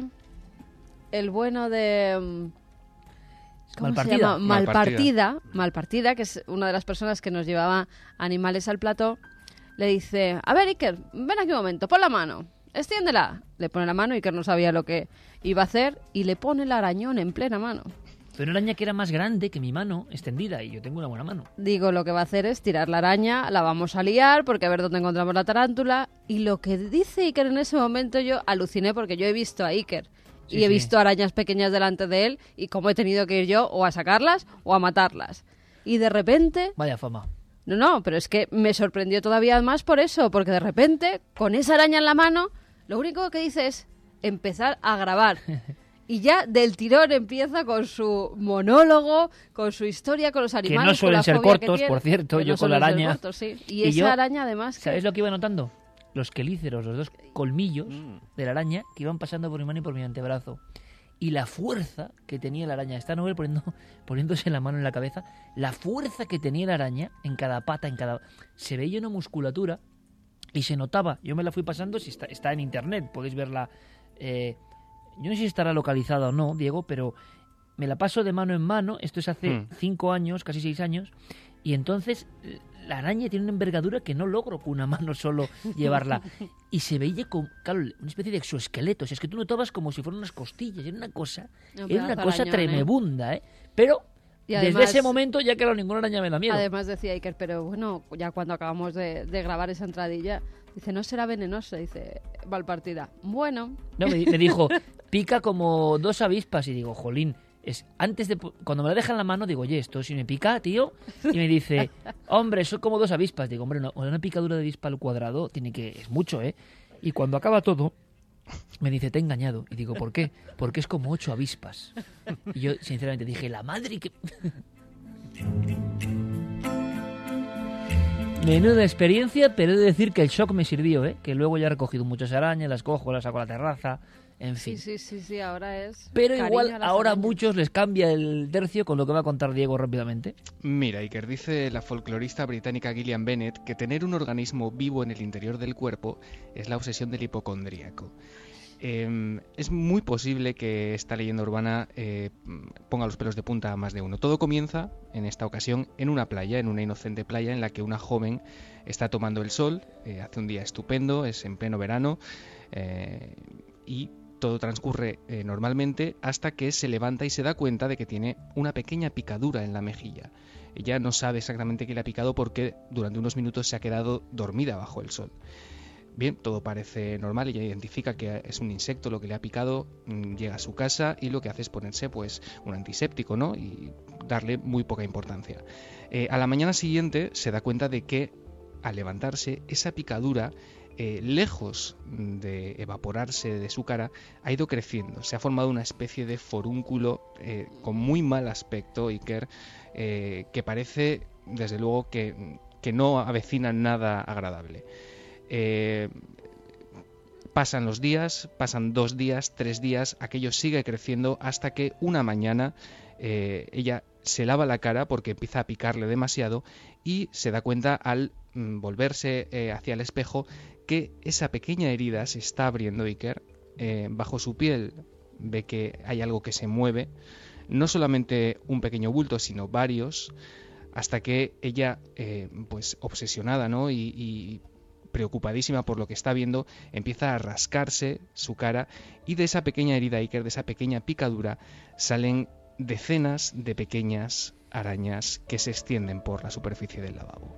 el bueno de... mm, ¿Cómo Malpartida. se llama? Malpartida. Malpartida, Malpartida, que es una de las personas que nos llevaba animales al plató, le dice, a ver, Iker, ven aquí un momento, pon la mano, extiéndela. Le pone la mano, Iker no sabía lo que iba a hacer, y le pone el arañón en plena mano. Pero una araña que era más grande que mi mano, extendida, y yo tengo una buena mano. Digo, lo que va a hacer es tirar la araña, la vamos a liar, porque a ver dónde encontramos la tarántula. Y lo que dice Iker en ese momento, yo aluciné, porque yo he visto a Iker Sí, y he sí. visto arañas pequeñas delante de él, y cómo he tenido que ir yo o a sacarlas o a matarlas. Y de repente, Vaya fama. no, no, pero es que me sorprendió todavía más por eso, porque de repente, con esa araña en la mano, lo único que dice es empezar a grabar. Y ya del tirón empieza con su monólogo, con su historia, con los animales. no con suelen la ser fobia que cortos, tiene. por cierto, Que yo no con la suelen ser araña. cortos, sí. Y, Y esa yo- araña además que... ¿Sabes lo que iba notando? Los quelíceros, los dos colmillos Mm. de la araña que iban pasando por mi mano y por mi antebrazo. y la fuerza que tenía la araña. Está Noel poniendo, poniéndose la mano en la cabeza. La fuerza que tenía la araña en cada pata, en cada... Se veía una musculatura y se notaba. Yo me la fui pasando, si está, está en internet, podéis verla. Eh, yo no sé si estará localizada o no, Diego, pero me la paso de mano en mano. Esto es hace mm. cinco años, casi seis años. Y entonces la araña tiene una envergadura que no logro con una mano solo llevarla. Y se veía con, claro, una especie de exoesqueleto. O sea, es que tú notabas como si fueran unas costillas. Era una cosa, no, era una cosa arañón, tremebunda, ¿eh? Pero además, desde ese momento ya claro, ninguna araña me da miedo. Además decía Iker, pero bueno, ya cuando acabamos de, de grabar esa entradilla, dice, no será venenosa, dice, Valpartida. Bueno. No, me, me dijo, pica como dos avispas. Y digo, jolín. Es antes de cuando me la deja en la mano digo, oye, esto si me pica, tío, y me dice, hombre, son como dos avispas. Digo, hombre, no, una picadura de avispa al cuadrado tiene que es mucho, ¿eh? Y cuando acaba todo me dice, te he engañado. Y digo, ¿por qué? Porque es como ocho avispas. Y yo sinceramente dije, la madre que menuda experiencia, pero he de decir que el shock me sirvió, ¿eh? Que luego ya he recogido muchas arañas, las cojo, las saco a la terraza. En fin. Sí, sí, sí, sí, ahora es... Pero igual ahora a muchos les cambia el tercio con lo que va a contar Diego rápidamente. Mira, Iker, dice la folclorista británica Gillian Bennett que tener un organismo vivo en el interior del cuerpo es la obsesión del hipocondríaco. Eh, es muy posible que esta leyenda urbana eh, ponga los pelos de punta a más de uno. Todo comienza, en esta ocasión, en una playa, en una inocente playa en la que una joven está tomando el sol, eh, hace un día estupendo, es en pleno verano, eh, y todo transcurre eh, normalmente hasta que se levanta y se da cuenta de que tiene una pequeña picadura en la mejilla. Ella no sabe exactamente qué le ha picado porque durante unos minutos se ha quedado dormida bajo el sol. Bien, todo parece normal, ella identifica que es un insecto lo que le ha picado, llega a su casa y lo que hace es ponerse pues un antiséptico, ¿no? Y darle muy poca importancia. Eh, a la mañana siguiente se da cuenta de que al levantarse esa picadura, Eh, lejos de evaporarse de su cara, ha ido creciendo. Se ha formado una especie de forúnculo eh, con muy mal aspecto, Iker, eh, que parece, desde luego, que, que no avecina nada agradable. Eh, pasan los días, pasan dos días, tres días, aquello sigue creciendo hasta que una mañana eh, ella se lava la cara porque empieza a picarle demasiado y se da cuenta al mm, volverse eh, hacia el espejo que esa pequeña herida se está abriendo, Iker, eh, bajo su piel ve que hay algo que se mueve, no solamente un pequeño bulto, sino varios, hasta que ella, eh, pues obsesionada, ¿no? y, y preocupadísima por lo que está viendo, empieza a rascarse su cara y de esa pequeña herida, Iker, de esa pequeña picadura, salen decenas de pequeñas arañas que se extienden por la superficie del lavabo.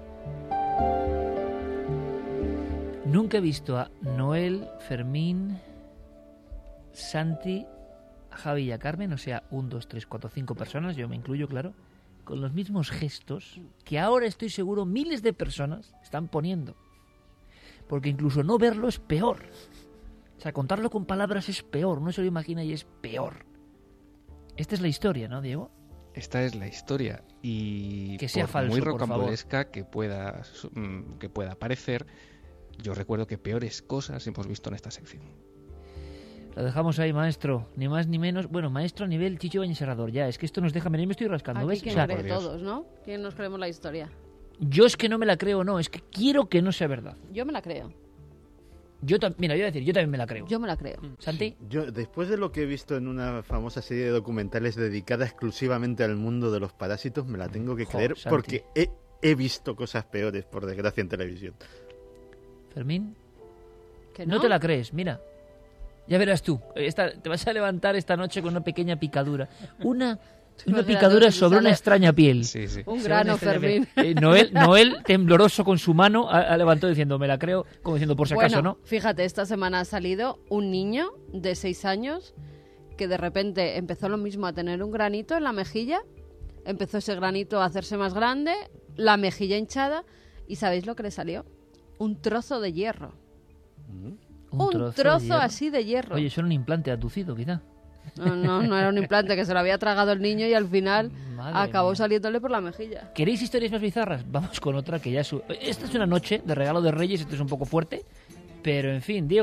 Nunca he visto a Noel, Fermín, Santi, Javi y a Carmen, o sea, un, dos, tres, cuatro, cinco personas, yo me incluyo, claro, con los mismos gestos que ahora estoy seguro miles de personas están poniendo. Porque incluso no verlo es peor. O sea, contarlo con palabras es peor, uno se lo imagina y es peor. Esta es la historia, ¿no, Diego? Esta es la historia y que sea por falso, muy por rocambolesca que pueda, que pueda parecer, yo recuerdo que peores cosas hemos visto en esta sección. Lo dejamos ahí, maestro, ni más ni menos. Bueno, maestro a nivel Chicho Bañez Serrador, ya, es que esto nos deja, mira, me estoy rascando, aquí ¿ves? ¿Quién o sea, cree todos, no? ¿Quién nos creemos la historia? Yo es que no me la creo, no, es que quiero que no sea verdad. Yo me la creo. Yo ta- Mira, yo voy a decir, yo también me la creo. Yo me la creo. ¿Santi? Yo, después de lo que he visto en una famosa serie de documentales dedicada exclusivamente al mundo de los parásitos, me la tengo que Jo, creer Santi. porque he, he visto cosas peores, por desgracia, en televisión. Fermín, ¿Que no? no? te la crees, mira. Ya verás tú, esta, te vas a levantar esta noche con una pequeña picadura. Una, una Imagínate, picadura si sobre sale una extraña piel. Sí, sí. Un Sobre grano, una extraña Fermín. piel. Eh, Noel, Noel, tembloroso con su mano, ha, ha levantado diciendo, me la creo, como diciendo, por si Bueno, acaso, ¿no? fíjate, esta semana ha salido un niño de seis años que de repente empezó lo mismo a tener un granito en la mejilla, empezó ese granito a hacerse más grande, la mejilla hinchada, y ¿sabéis lo que le salió? Un trozo de hierro. Un Un trozo, trozo, de hierro. así de hierro. Oye, eso era un implante aducido, quizá. No, no, no era un implante, que se lo había tragado el niño y al final Madre acabó mía. saliéndole por la mejilla. ¿Queréis historias más bizarras? Vamos con otra que ya... Su... Esta es una noche de regalo de Reyes, esto es un poco fuerte, pero en fin, Diego,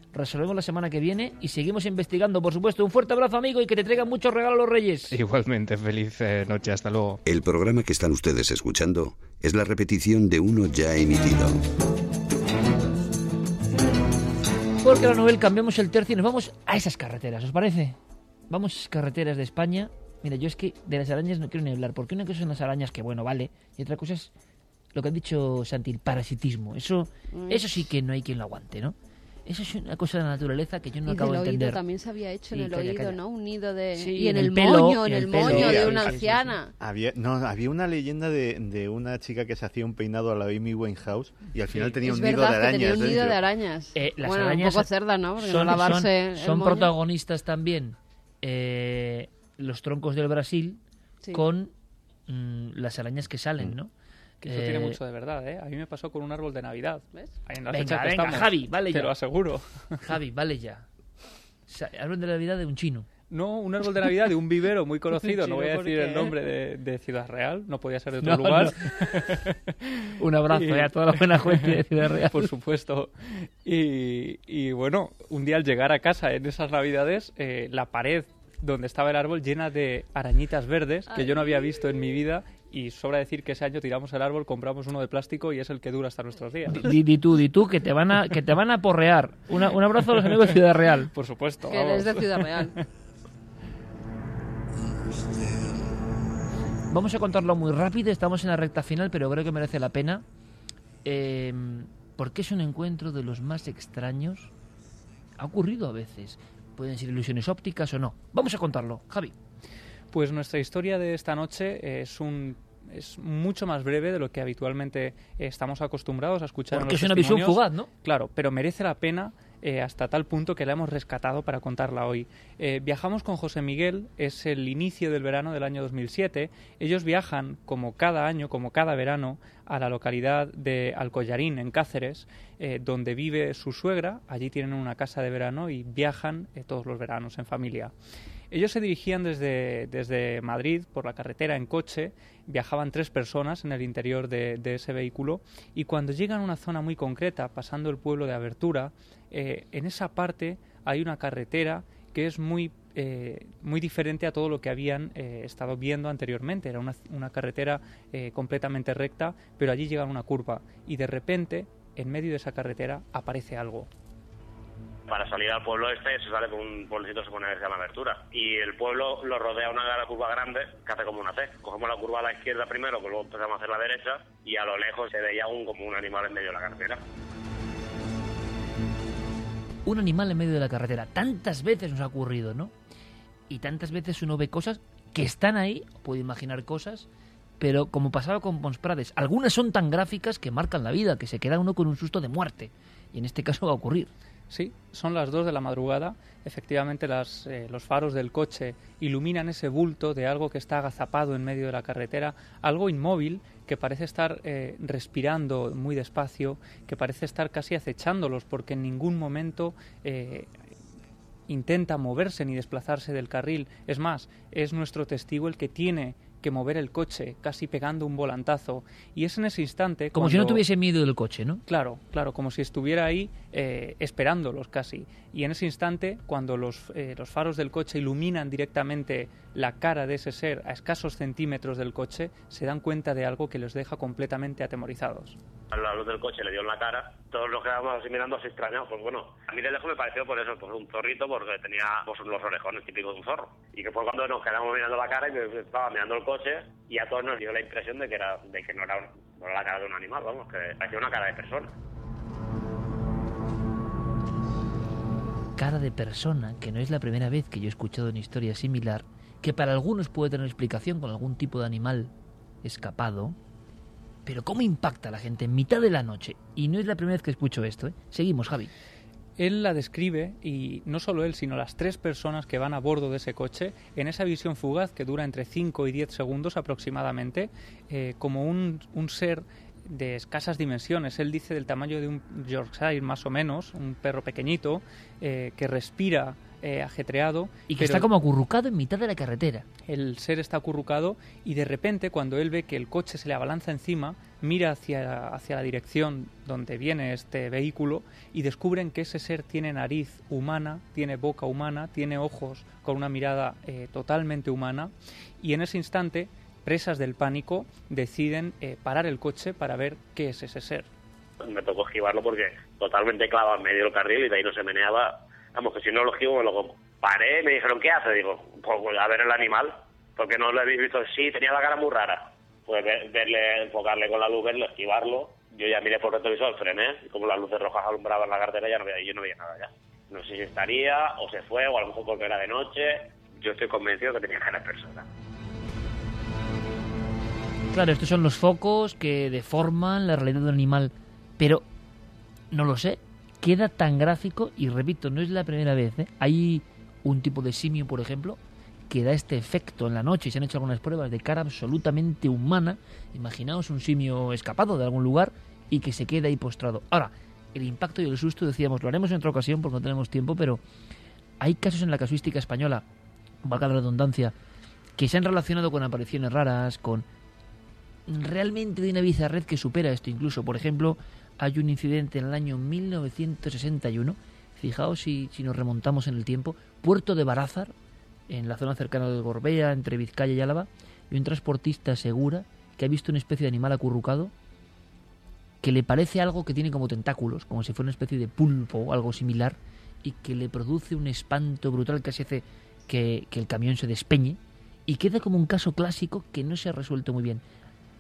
resolvemos la semana que viene y seguimos investigando, por supuesto. Un fuerte abrazo, amigo, y que te traigan muchos regalos los Reyes. Igualmente, feliz eh, noche, hasta luego. El programa que están ustedes escuchando es la repetición de uno ya emitido. Porque la novela cambiamos el tercio y nos vamos a esas carreteras, ¿os parece? Vamos a esas carreteras de España. Mira, yo es que de las arañas no quiero ni hablar, porque una cosa son las arañas, que bueno, vale, y otra cosa es lo que ha dicho Santi, el parasitismo. Eso, mm. eso sí que no hay quien lo aguante, ¿no? Eso es una cosa de la naturaleza que yo no y acabo de entender. El oído también se había hecho en y el calla, oído, calla. ¿no? Un nido de... Sí, y en, en el, el pelo, moño, en en el, el pelo. moño Sí, de sí, una sí, anciana. sí, sí. Había, no, había una leyenda de, de una chica que se hacía un peinado a la Amy Winehouse y al final Sí. tenía Es un nido verdad de que arañas. tenía un nido dentro. de arañas. Eh, las bueno, arañas un poco cerda, ¿no? Porque son, no lavarse son, el son moño. protagonistas también eh, los troncos del Brasil Sí. con mm, las arañas que salen, ¿no? Que eso Eh, tiene mucho de verdad, ¿eh? A mí me pasó con un árbol de Navidad. ¿Ves? Ahí en la Venga, fecha que venga, estamos. Javi, vale Te ya. lo aseguro. Javi, vale ya. Sa- Hablan de la Navidad de un chino. No, un árbol de Navidad de un vivero muy conocido. No voy a Chino, decir ¿por el qué? nombre de, de Ciudad Real. No podía ser de otro No, lugar. Un abrazo Y- eh, a toda la buena gente de Ciudad Real. Por supuesto. Y, y bueno, un día al llegar a casa en esas Navidades, eh, la pared donde estaba el árbol llena de arañitas verdes que yo no había visto en mi vida. Y sobra decir que ese año tiramos el árbol, compramos uno de plástico y es el que dura hasta nuestros días. Di, di tú, di tú, que te van a, que te van a porrear. Una- un abrazo a los amigos de Ciudad Real. Por supuesto. Que vamos. eres de Ciudad Real. Vamos a contarlo muy rápido, estamos en la recta final, pero creo que merece la pena. Eh, porque es un encuentro de los más extraños. Ha ocurrido a veces. Pueden ser ilusiones ópticas o no. Vamos a contarlo, Javi. Pues nuestra historia de esta noche es un es mucho más breve de lo que habitualmente estamos acostumbrados a escuchar. Porque en es los una visión testimonios. fugaz, ¿no? Claro, pero merece la pena eh, hasta tal punto que la hemos rescatado para contarla hoy. Eh, viajamos con José Miguel, es el inicio del verano del año dos mil siete. Ellos viajan, como cada año, como cada verano, a la localidad de Alcollarín, en Cáceres, eh, donde vive su suegra. Allí tienen una casa de verano y viajan eh, todos los veranos en familia. Ellos se dirigían desde, desde Madrid por la carretera en coche, viajaban tres personas en el interior de, de ese vehículo y cuando llegan a una zona muy concreta, pasando el pueblo de Abertura, eh, en esa parte hay una carretera que es muy, eh, muy diferente a todo lo que habían eh, estado viendo anteriormente. Era una, una carretera eh, completamente recta, pero allí llega una curva y de repente, en medio de esa carretera, aparece algo. Para salir al pueblo este se sale por un pueblecito que se llama Abertura y el pueblo lo rodea una curva grande que hace como una C. Cogemos la curva a la izquierda primero, pues luego empezamos a hacer la derecha y a lo lejos se veía un, como un animal en medio de la carretera. Un animal en medio de la carretera. Tantas veces nos ha ocurrido, ¿no? Y tantas veces uno ve cosas que están ahí, puede imaginar cosas, pero como pasaba con Pons Prades, algunas son tan gráficas que marcan la vida, que se queda uno con un susto de muerte. Y en este caso va a ocurrir. Sí, son las dos de la madrugada. Efectivamente, las, eh, los faros del coche iluminan ese bulto de algo que está agazapado en medio de la carretera, algo inmóvil que parece estar eh, respirando muy despacio, que parece estar casi acechándolos porque en ningún momento eh, intenta moverse ni desplazarse del carril. Es más, es nuestro testigo el que tiene que mover el coche, casi pegando un volantazo. Y es en ese instante... Como cuando... si no tuviese miedo del coche, ¿no? Claro, claro, como si estuviera ahí eh, esperándolos casi. Y en ese instante, cuando los, eh, los faros del coche iluminan directamente la cara de ese ser a escasos centímetros del coche, se dan cuenta de algo que los deja completamente atemorizados. A la luz del coche le dio en la cara, todos nos quedamos así mirando así extrañados. Pues bueno, a mí de lejos me pareció por eso, pues un zorrito, porque tenía pues, los orejones típicos de un zorro. Y que fue cuando nos quedamos mirando la cara y me estaba mirando el coche y a todos nos dio la impresión de que era de que no era, no era la cara de un animal, vamos, que parecía una cara de persona. Cara de persona, que no es la primera vez que yo he escuchado una historia similar, que para algunos puede tener explicación con algún tipo de animal escapado. Pero ¿cómo impacta a la gente en mitad de la noche? Y no es la primera vez que escucho esto, ¿eh? Seguimos, Javi. Él la describe, y no solo él, sino las tres personas que van a bordo de ese coche, en esa visión fugaz que dura entre cinco y diez segundos aproximadamente, eh, como un, un ser de escasas dimensiones. Él dice del tamaño de un Yorkshire más o menos, un perro pequeñito eh, que respira eh, ajetreado. Y que está como acurrucado en mitad de la carretera. El ser está acurrucado y de repente cuando él ve que el coche se le abalanza encima, mira hacia, hacia la dirección donde viene este vehículo y descubren que ese ser tiene nariz humana, tiene boca humana, tiene ojos con una mirada eh, totalmente humana, y en ese instante, presas del pánico, deciden eh, parar el coche para ver qué es ese ser. Me tocó esquivarlo porque totalmente clavado en medio del carril y de ahí no se meneaba. Vamos, que si no lo esquivo me lo como. Paré, me dijeron, ¿qué hace? Digo, pues a ver el animal, porque no lo habéis visto. Sí, tenía la cara muy rara. Pues verle, enfocarle con la luz, verle, esquivarlo. Yo ya miré por el retrovisor, frené, y como las luces rojas alumbraban la carretera, ya no veía, yo no veía nada ya. No sé si estaría, o se fue, o a lo mejor porque era de noche. Yo estoy convencido que tenía cara de persona. Claro, estos son los focos que deforman la realidad del animal, pero no lo sé, queda tan gráfico, y repito, no es la primera vez, ¿eh? Hay un tipo de simio, por ejemplo, que da este efecto en la noche, y se han hecho algunas pruebas de cara absolutamente humana. Imaginaos un simio escapado de algún lugar y que se queda ahí postrado. Ahora, el impacto y el susto, decíamos, lo haremos en otra ocasión porque no tenemos tiempo, pero hay casos en la casuística española, valga la redundancia, que se han relacionado con apariciones raras, con realmente de una bizarrez que supera esto. Incluso, por ejemplo, hay un incidente en el año mil novecientos sesenta y uno, fijaos si, si nos remontamos en el tiempo, Puerto de Barázar, en la zona cercana del Gorbea, entre Vizcaya y Álava, y un transportista asegura que ha visto una especie de animal acurrucado que le parece algo que tiene como tentáculos, como si fuera una especie de pulpo o algo similar, y que le produce un espanto brutal que hace que, que el camión se despeñe, y queda como un caso clásico que no se ha resuelto muy bien.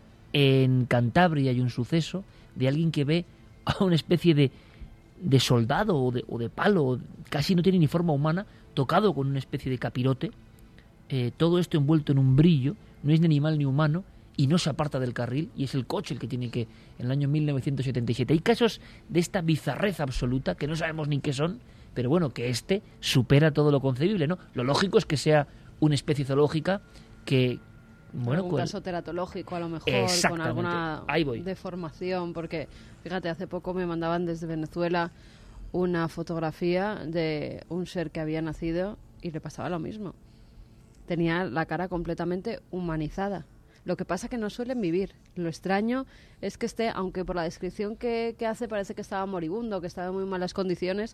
En Cantabria hay un suceso de alguien que ve a una especie de, de soldado o de, o de palo, casi no tiene ni forma humana, tocado con una especie de capirote, eh, todo esto envuelto en un brillo, no es ni animal ni humano, y no se aparta del carril, y es el coche el que tiene que, en el año mil novecientos setenta y siete. Hay casos de esta bizarrez absoluta, que no sabemos ni qué son, pero bueno, que este supera todo lo concebible, ¿no? Lo lógico es que sea una especie zoológica que... Bueno, algún con... caso teratológico a lo mejor, con alguna deformación, porque fíjate, hace poco me mandaban desde Venezuela una fotografía de un ser que había nacido y le pasaba lo mismo. Tenía la cara completamente humanizada. Lo que pasa que no suelen vivir. Lo extraño es que esté, aunque por la descripción que, que hace parece que estaba moribundo, que estaba en muy malas condiciones,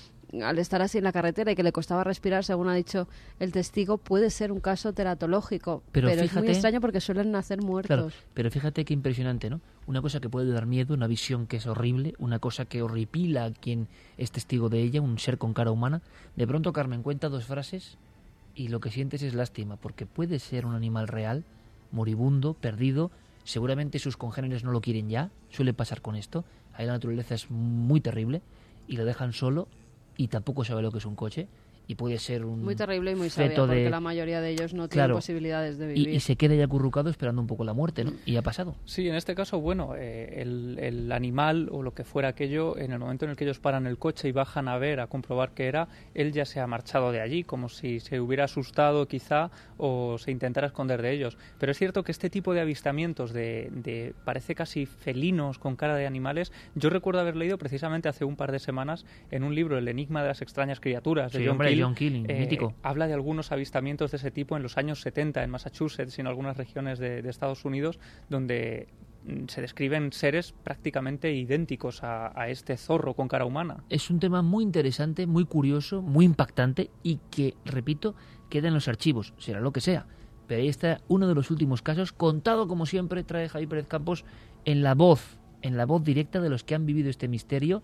al estar así en la carretera y que le costaba respirar, según ha dicho el testigo, puede ser un caso teratológico. Pero, pero fíjate, es muy extraño porque suelen nacer muertos. Claro, pero fíjate qué impresionante, ¿no? Una cosa que puede dar miedo, una visión que es horrible, una cosa que horripila a quien es testigo de ella, un ser con cara humana. De pronto Carmen cuenta dos frases y lo que sientes es lástima, porque puede ser un animal real, moribundo, perdido. Seguramente sus congéneres no lo quieren ya, suele pasar con esto. Ahí la naturaleza es muy terrible y lo dejan solo, y tampoco sabe lo que es un coche, y puede ser un muy terrible y muy sabia, porque de... la mayoría de ellos no claro, tienen posibilidades de vivir. Y, y se queda ya acurrucado esperando un poco la muerte, ¿no? Y ha pasado. Sí, en este caso, bueno, eh, el, el animal o lo que fuera aquello, en el momento en el que ellos paran el coche y bajan a ver, a comprobar qué era, él ya se ha marchado de allí, como si se hubiera asustado quizá o se intentara esconder de ellos. Pero es cierto que este tipo de avistamientos de, de parece casi felinos con cara de animales, yo recuerdo haber leído precisamente hace un par de semanas en un libro, El enigma de las extrañas criaturas, de sí, John hombre, Keel, John Keel, eh, mítico. Habla de algunos avistamientos de ese tipo en los años setenta en Massachusetts y en algunas regiones de, de Estados Unidos, donde se describen seres prácticamente idénticos a, a este zorro con cara humana. Es un tema muy interesante, muy curioso, muy impactante y que, repito, queda en los archivos, será lo que sea. Pero ahí está uno de los últimos casos, contado como siempre, trae Javier Pérez Campos, en la voz, en la voz directa de los que han vivido este misterio.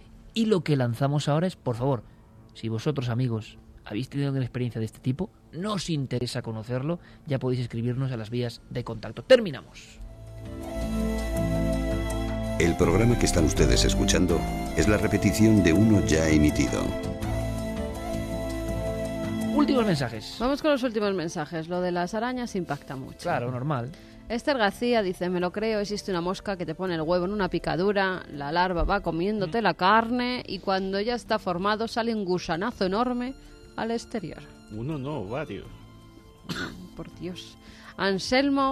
Y lo que lanzamos ahora es, por favor, si vosotros, amigos, habéis tenido una experiencia de este tipo, no os interesa conocerlo, ya podéis escribirnos a las vías de contacto. Terminamos. El programa que están ustedes escuchando es la repetición de uno ya emitido. Últimos mensajes. Vamos con los últimos mensajes. Lo de las arañas impacta mucho. Claro, normal. Esther García dice, me lo creo, existe una mosca que te pone el huevo en una picadura, la larva va comiéndote mm. la carne y cuando ya está formado sale un gusanazo enorme al exterior. Uno no, varios. Por Dios. Anselmo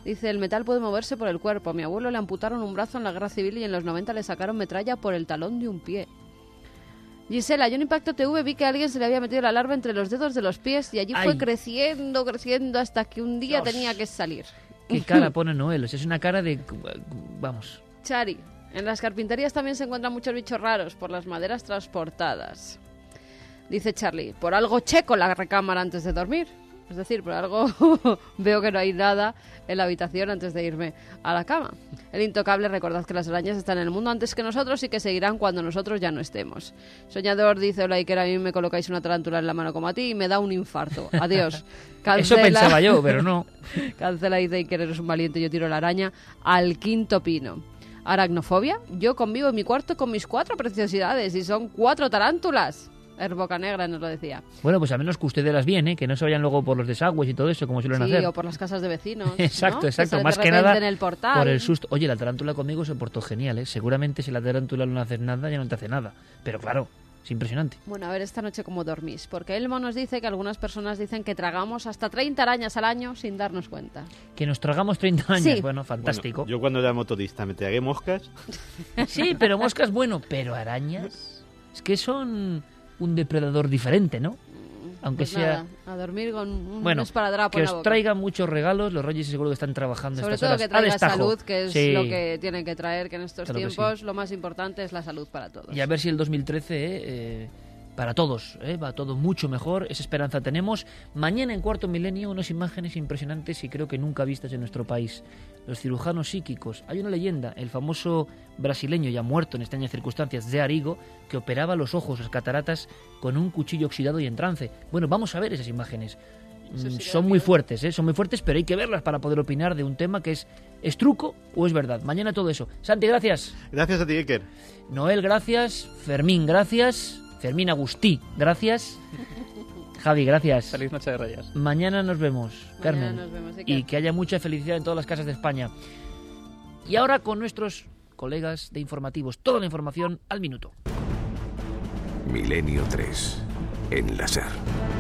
Dice, el metal puede moverse por el cuerpo. A mi abuelo le amputaron un brazo en la guerra civil y en los noventa le sacaron metralla por el talón de un pie. Gisela, yo en Impacto T V vi que a alguien se le había metido la larva entre los dedos de los pies y allí Ay. fue creciendo, creciendo hasta que un día Dios. tenía que salir. Qué cara pone Noel, o sea, es una cara de... Vamos. Chari, en las carpinterías también se encuentran muchos bichos raros por las maderas transportadas. Dice Charlie, por algo checo la recámara antes de dormir. Es decir, por algo veo que no hay nada en la habitación antes de irme a la cama. El intocable, recordad que las arañas están en el mundo antes que nosotros y que seguirán cuando nosotros ya no estemos. Soñador dice, hola Iker, a mí me colocáis una tarántula en la mano como a ti y me da un infarto. Adiós. Cancela. Eso pensaba yo, pero no. Cancela, dice Iker, eres un valiente, yo tiro la araña al quinto pino. Aracnofobia, yo convivo en mi cuarto con mis cuatro preciosidades y son cuatro tarántulas. Er Bocanegra nos lo decía. Bueno, pues a menos que ustedes las bien, ¿eh? Que no se vayan luego por los desagües y todo eso, como suelen Sí, hacer. o por las casas de vecinos. Exacto, ¿no? exacto. Que Más de que repente nada en el portal. por el susto. Oye, la tarántula conmigo se portó genial, ¿eh? Seguramente si la tarántula no hace nada, ya no te hace nada. Pero claro, es impresionante. Bueno, a ver esta noche cómo dormís. Porque Elmo nos dice que algunas personas dicen que tragamos hasta treinta arañas al año sin darnos cuenta. Que nos tragamos treinta años, Sí. bueno, fantástico. Bueno, yo cuando era motorista me tragué moscas. Sí, pero moscas, bueno, pero arañas... Es que son un depredador diferente, ¿no? Aunque Pues sea... nada, a dormir con un Bueno, esparadrapo que en la os boca. traigan muchos regalos. Los Reyes seguro que están trabajando Sobre estas todo horas que a traiga destajo. salud, que es Sí. lo que tienen que traer, que en estos Claro que tiempos lo más importante es la salud para todos. Y a ver si el dos mil trece, eh, eh, para todos, eh, va todo mucho mejor, esa esperanza tenemos. Mañana en Cuarto Milenio unas imágenes impresionantes y creo que nunca vistas en nuestro país. Los cirujanos psíquicos. Hay una leyenda, el famoso brasileño ya muerto en extrañas circunstancias, de Arigo, que operaba los ojos, las cataratas, con un cuchillo oxidado y en trance. Bueno, vamos a ver esas imágenes. Eso sí que da Son muy miedo. fuertes, ¿eh? Son muy fuertes, pero hay que verlas para poder opinar de un tema que es, ¿es truco o es verdad? Mañana todo eso. Santi, gracias. Gracias a ti, Iker. Noel, gracias. Fermín, gracias. Fermín Agustí, gracias. Javi, gracias. Feliz noche de Reyes. Mañana nos vemos, Mañana Carmen. nos vemos, Iker. Y que haya mucha felicidad en todas las casas de España. Y ahora con nuestros colegas de informativos, toda la información al minuto. Milenio tres, en la SER.